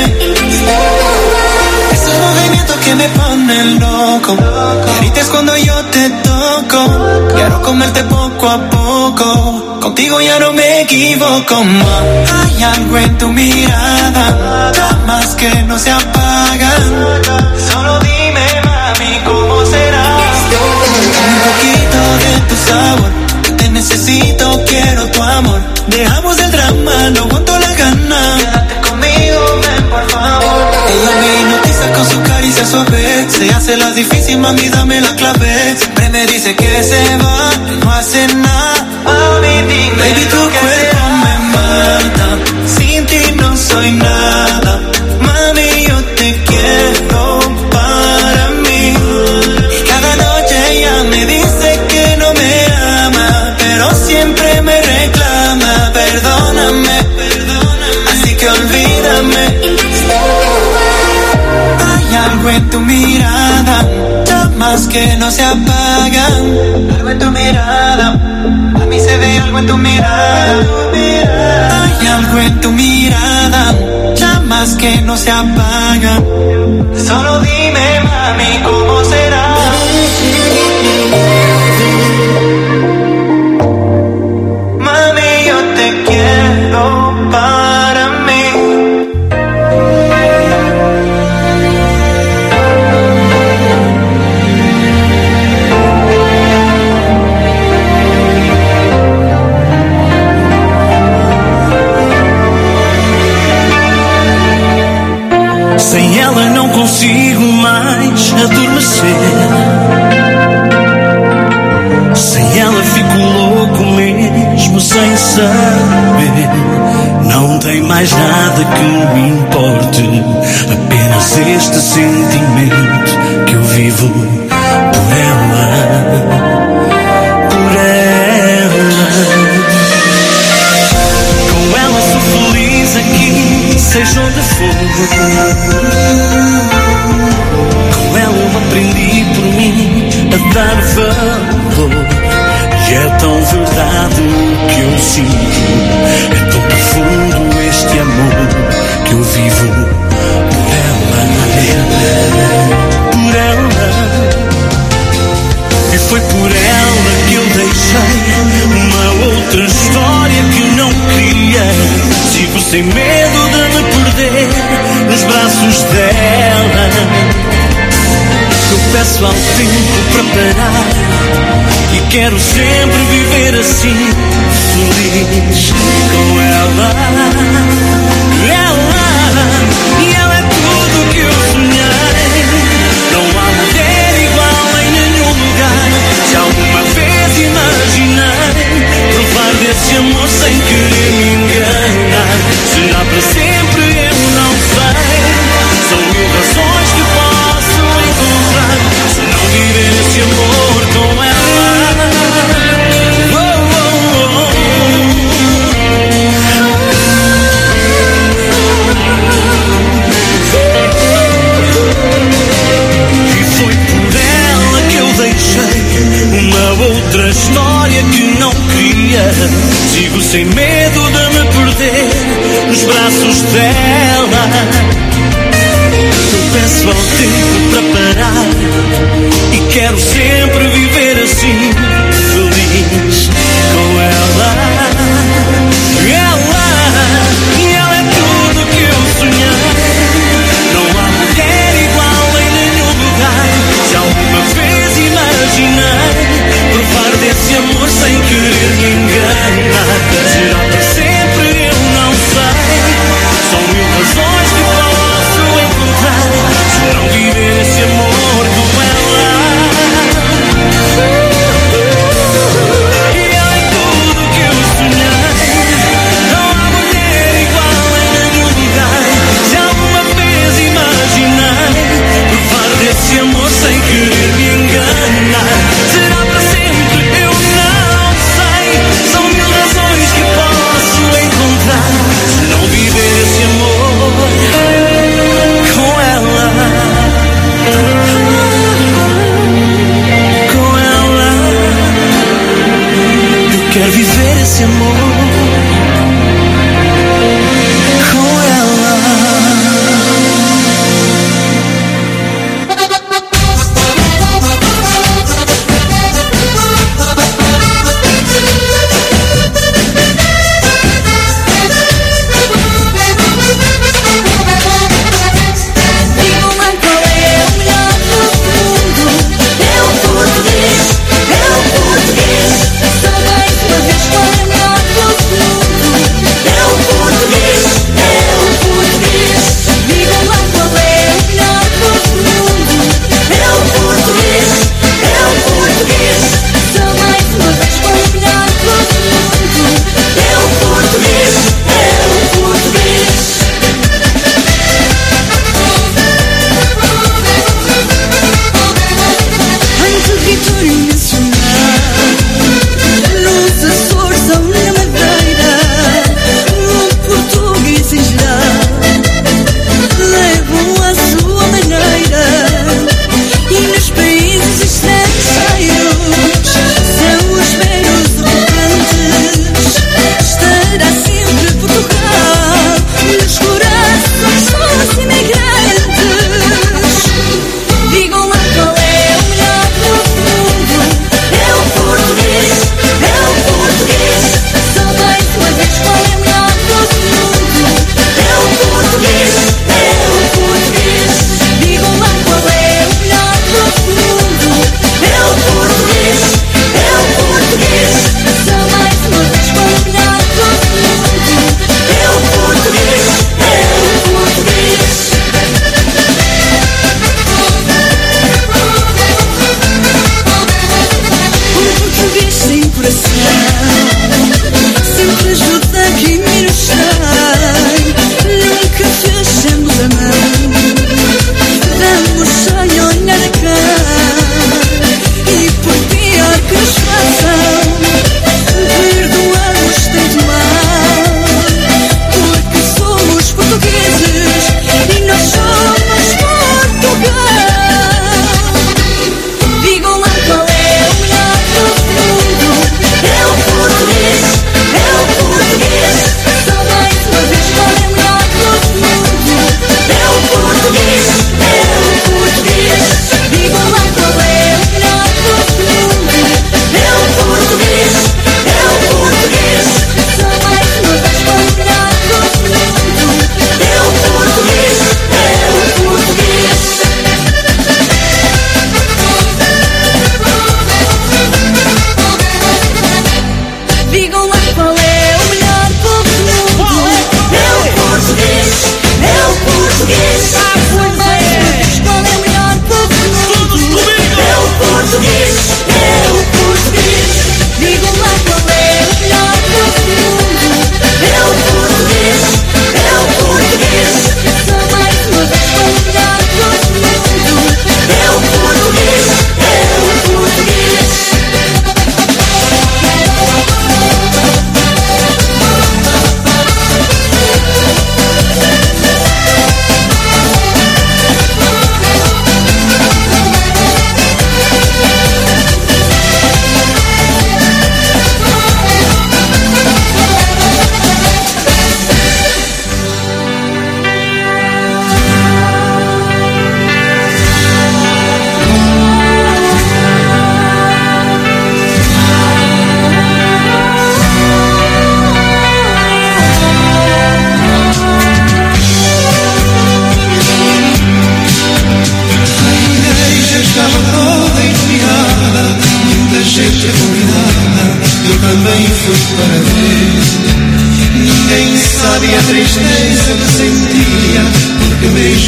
Speaker 15: Esos movimientos que me ponen loco. Grites cuando yo te toco. Quiero comerte poco a poco. Contigo ya no me equivoco más. Hay algo en tu mirada, llamas que no se apagan. Solo dime, mami, ¿cómo será? Un poquito de tu sabor. Te necesito, quiero tu amor. Dejamos el drama, no aguanto la gana. Quédate conmigo, ven por favor. Ella me hipnotiza con su caricia suave. Se hace la difícil, mami, dame la clave. Siempre me dice que se va, no hace nada. Mami, dime. Baby, tu cuerpo me mata. Sin ti no soy nada. Mami, yo te quiero para mí. Y cada noche ella me dice que no me ama, pero siempre me reclama. Perdóname, perdóname. Así que olvídame. Hay algo en tu mirada, llamas que no se apagan. Algo en tu mirada, a mí se ve algo en tu mirada. Hay
Speaker 20: algo en tu mirada, llamas que no se apagan. Solo dime, mami, ¿cómo será? Mami, yo te quiero para mí. Sem ela não consigo mais adormecer. Sem ela fico louco mesmo sem saber. Não tem mais nada que me importe, apenas este sentimento que eu vivo por ela, por ela. Com ela sou feliz aqui, seja onde for. Com ela eu aprendi por mim a dar valor. E é tão verdade o que eu sinto, é tão profundo este amor que eu vivo por ela, por ela. E foi por ela que eu deixei uma outra história que não queria. Sigo sem medo de me perder nos braços dela. Eu peço ao tempo para parar e quero sempre viver assim, feliz com ela. Ela, e ela é tudo que eu sonhei. Não há mulher igual em nenhum lugar. Se alguma vez imaginei provar desse amor sem querer me enganar, será para sempre eu não sei. São mil razões que posso encontrar se não viver esse amor com ela. Oh, oh, oh. E foi por ela que eu deixei uma outra história que não queria. Sigo sem medo de me perder nos braços dela. Eu peço ao tempo para parar e quero sempre viver assim, feliz com ela. Ela, e ela é tudo que eu sonhei. Não há mulher igual em nenhum lugar. Se alguma vez imaginei provar desse amor sem querer me enganar, será para sempre eu não sei. São mil razões que posso encontrar se não viver esse amor com ela.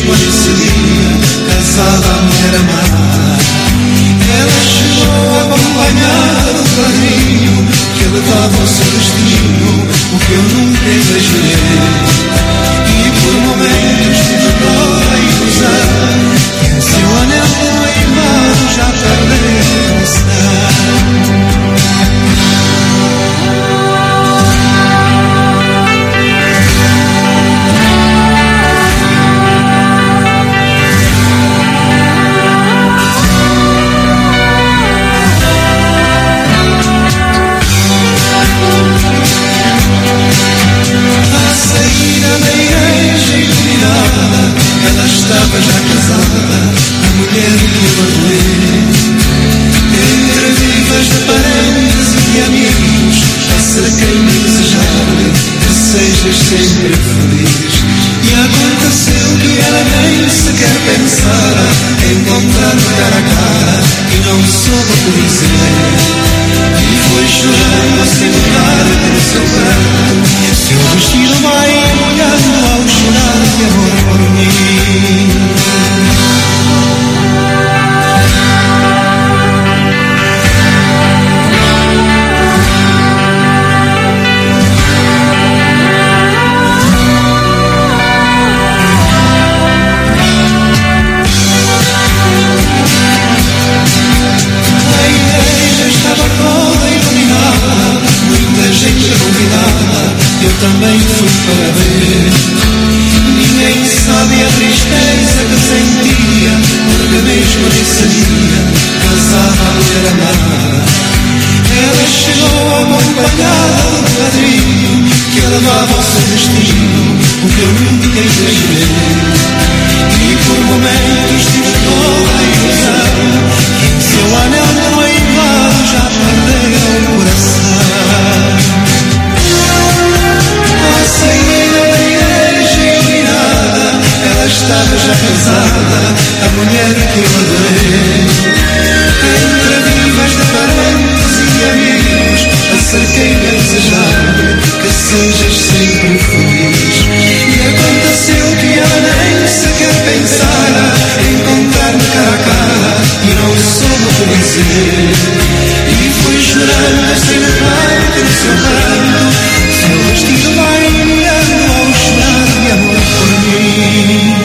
Speaker 18: mesmo nesse dia, casada a mulher amada. Ela chegou acompanhada do padrinho que levava ao seu destino o que eu nunca imaginei. E por momentos tive dor a ilusão que em seu anel noivado já perdeu a noção. Estava já casada, a mulher que eu adorei. Entre vivas de parentes e de amigos, acerquei-me a desejar que sejas sempre feliz. E aconteceu que ela nem sequer pensara encontrar-me cara a cara e não soube o que dizer. E foi chorando sem notar pelo seu pranto, seu vestido vai molhando ao chorar de amor por mim. Eu também fui para ver. Ninguém sabe a tristeza que sentia, porque mesmo nesse dia casada a mulher amada. Ela chegou acompanhada do padrinho que levava ao seu destino o que eu nunca imaginei. E por momentos tive toda a ilusão que em seu anel noivado já perdeu o coração. Saí da igreja iluminada, ela estava já casada, a mulher que eu adorei. Entre vivas de parentes e amigos, acerquei-me a desejar que sejas sempre feliz. E aconteceu que ela nem sequer pensara encontrar-me cara a cara e não soube o que dizer. E fui chorando sem notar pelo seu pranto, seu vestido vai molhando ao chorar de amor por mim.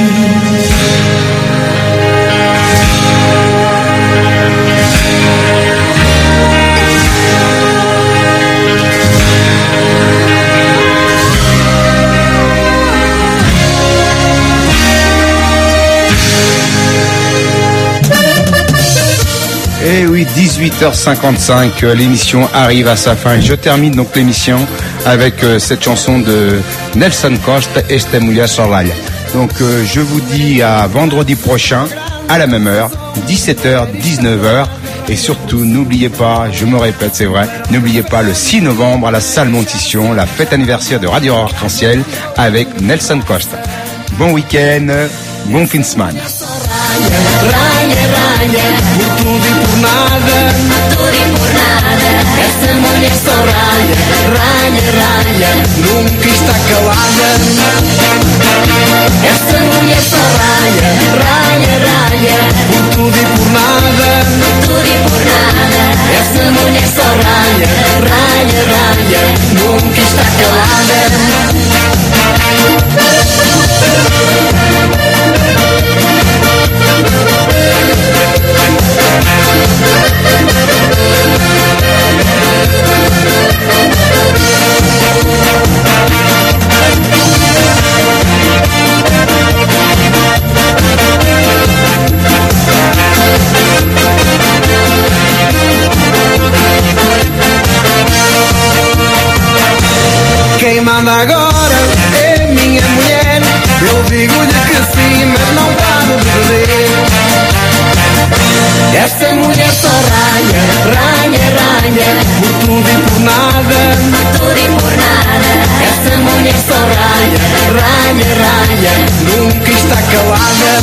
Speaker 17: Et oui, dix-huit heures cinquante-cinq, l'émission arrive à sa fin. Je termine donc l'émission avec euh, cette chanson de Nelson Costa, Esta Mulher Sorralha. Donc euh, je vous dis à vendredi prochain, à la même heure, dix-sept heures, dix-neuf heures. Et surtout, n'oubliez pas, je me répète, c'est vrai, n'oubliez pas le six novembre à la salle Montition, la fête anniversaire de Radio Arc-en-Ciel avec Nelson Costa. Bon week-end, bon fin de semaine.
Speaker 18: Ranha, ranha, por tudo e por nada, por tudo e por nada. Essa mulher só ranha, ranha, ranha, nunca está calada. Essa mulher só ranha, ranha, ranha, por tudo e por nada, por tudo e por nada. Essa mulher só ranha, ranha, ranha, nunca está calada. Quem manda agora é minha mulher. Eu digo-lhe que sim, mas não paro de beber. Esta mulher só ranha, ranha, ranha, por tudo e por nada, por tudo e por nada. Esta mulher só ranha, ranha, ranha, nunca está calada.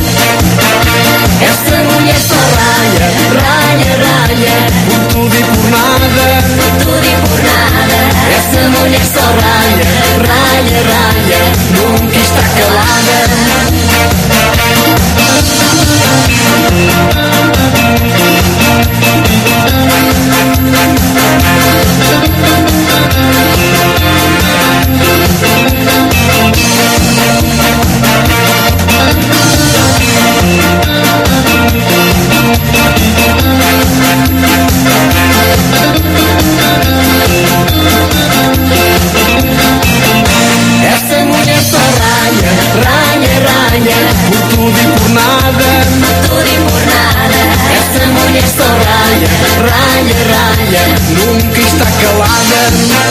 Speaker 18: Esta mulher só ranha, ranha, ranha, por tudo e por nada, por tudo e por nada. Esta mulher só ranha, ranha, ranha, nunca está calada.
Speaker 15: ralha, ralha, nunca está calada.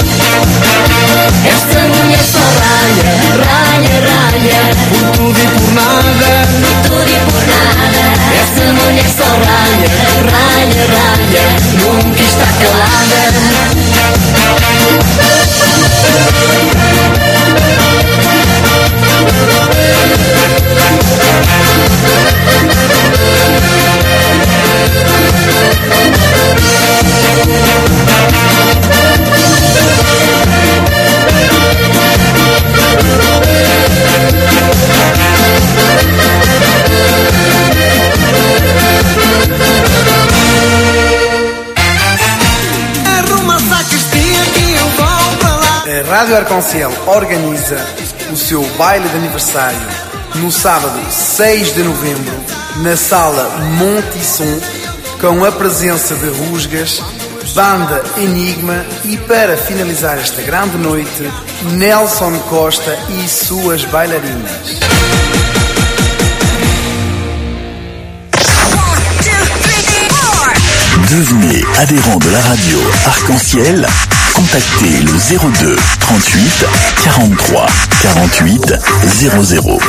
Speaker 15: Esta mulher só ralha, ralha, ralha, por tudo e por nada, por tudo e por nada. Esta mulher só ralha, ralha, ralha, nunca está calada.
Speaker 13: A Rádio Arconciel organiza o seu baile de aniversário no sábado seis de novembro na sala Monte Som, com a presença de Rusgas, banda Enigma e, para finalizar esta grande noite, Nelson Costa e suas bailarinas.
Speaker 1: Devenez adhérent de la radio Arc-en-Ciel. Contactez le zéro deux trente-huit quarante-trois quarante-huit zéro zéro.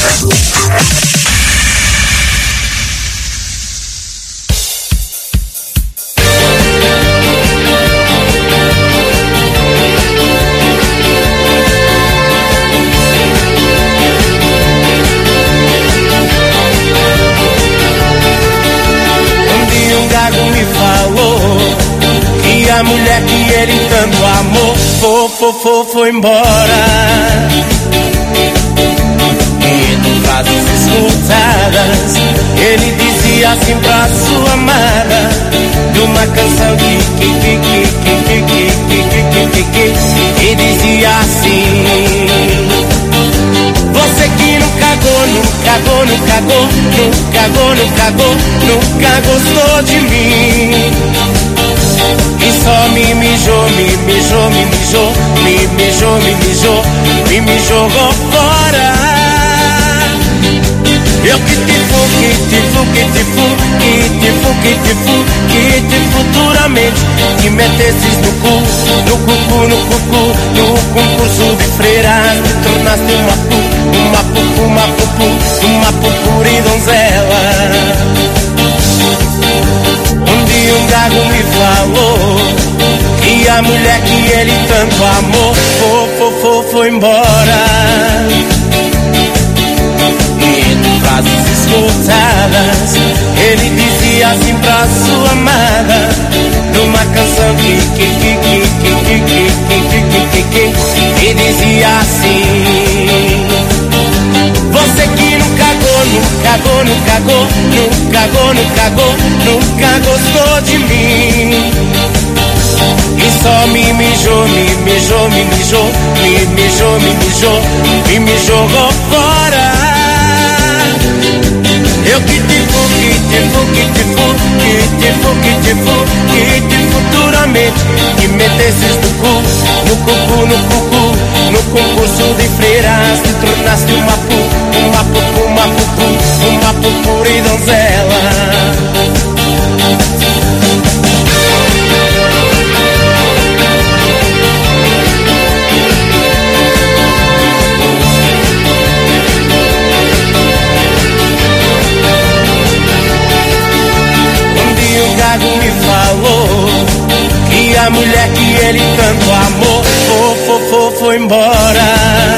Speaker 18: Um dia um gago me falou que a mulher que ele tanto amou foi, foi, foi, foi embora. E em frases escutadas ele dizia assim pra sua amada, numa canção que que que que que que que que que que e dizia assim: você que não cagou, não cagou, não cagou, não cagou, não cagou, nunca gostou de mim. E só me mijou, me mijou, me mijou, me mijou, me mijou, me me jogou fora. Eu que te fu, que te fu, que te fu, que te fu, que te fu, que te futuramente que metesses no cu, no cucu, no cucu, no concurso de freiras, te tornaste uma pu, uma pupu, uma pupu, uma pupura e donzela. Um dia um gago me falou que a mulher que ele tanto amou foi, foi, foi, foi embora. E em frases escutadas ele dizia assim pra sua amada, numa canção que que que que que que que que que que e dizia assim: você que não cagou, não cagou, não cagou, não cagou, não cagou, nunca gostou de mim. E só me mijou, me mijou, me mijou, me mijou, me mijou, e me jogou fora. Eu que te fu, que te fu, que te fu, que te fu, que te fu, que te futuramente que metesses no cu, no cucu, no cucu, no concurso de freiras, te tornaste uma pu, uma pupu, uma pupu, uma pupura e donzela. Me falou que a mulher que ele tanto amou foi, foi, foi, foi embora.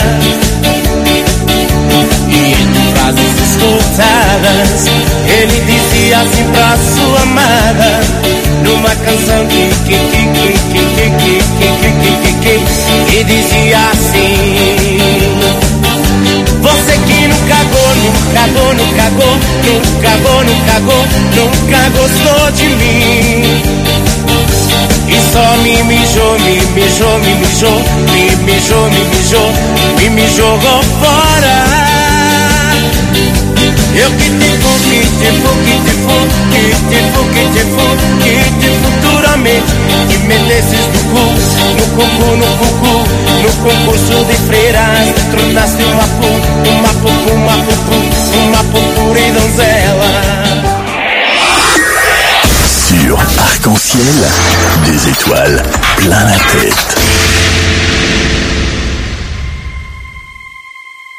Speaker 18: E em frases escutadas ele dizia assim pra sua amada, numa canção que que que que que que que que que que e dizia assim: você que não cagou, não cagou, não cagou, não cagou, não cagou, nunca gostou de mim. E só me mijou, me mijou, me mijou, me mijou, me mijou, e me jogou fora. Eu que te fu, que te fu, que te fu, que te fu, que te fu, que te futuramente que metesses no cu, no cucu, no cucu, no concurso de freiras, te tornaste uma pu, uma pupu, uma pupu, uma pupura e donzela.
Speaker 1: Sur Arc-en-Ciel. arc-en-ciel, des étoiles plein la tête.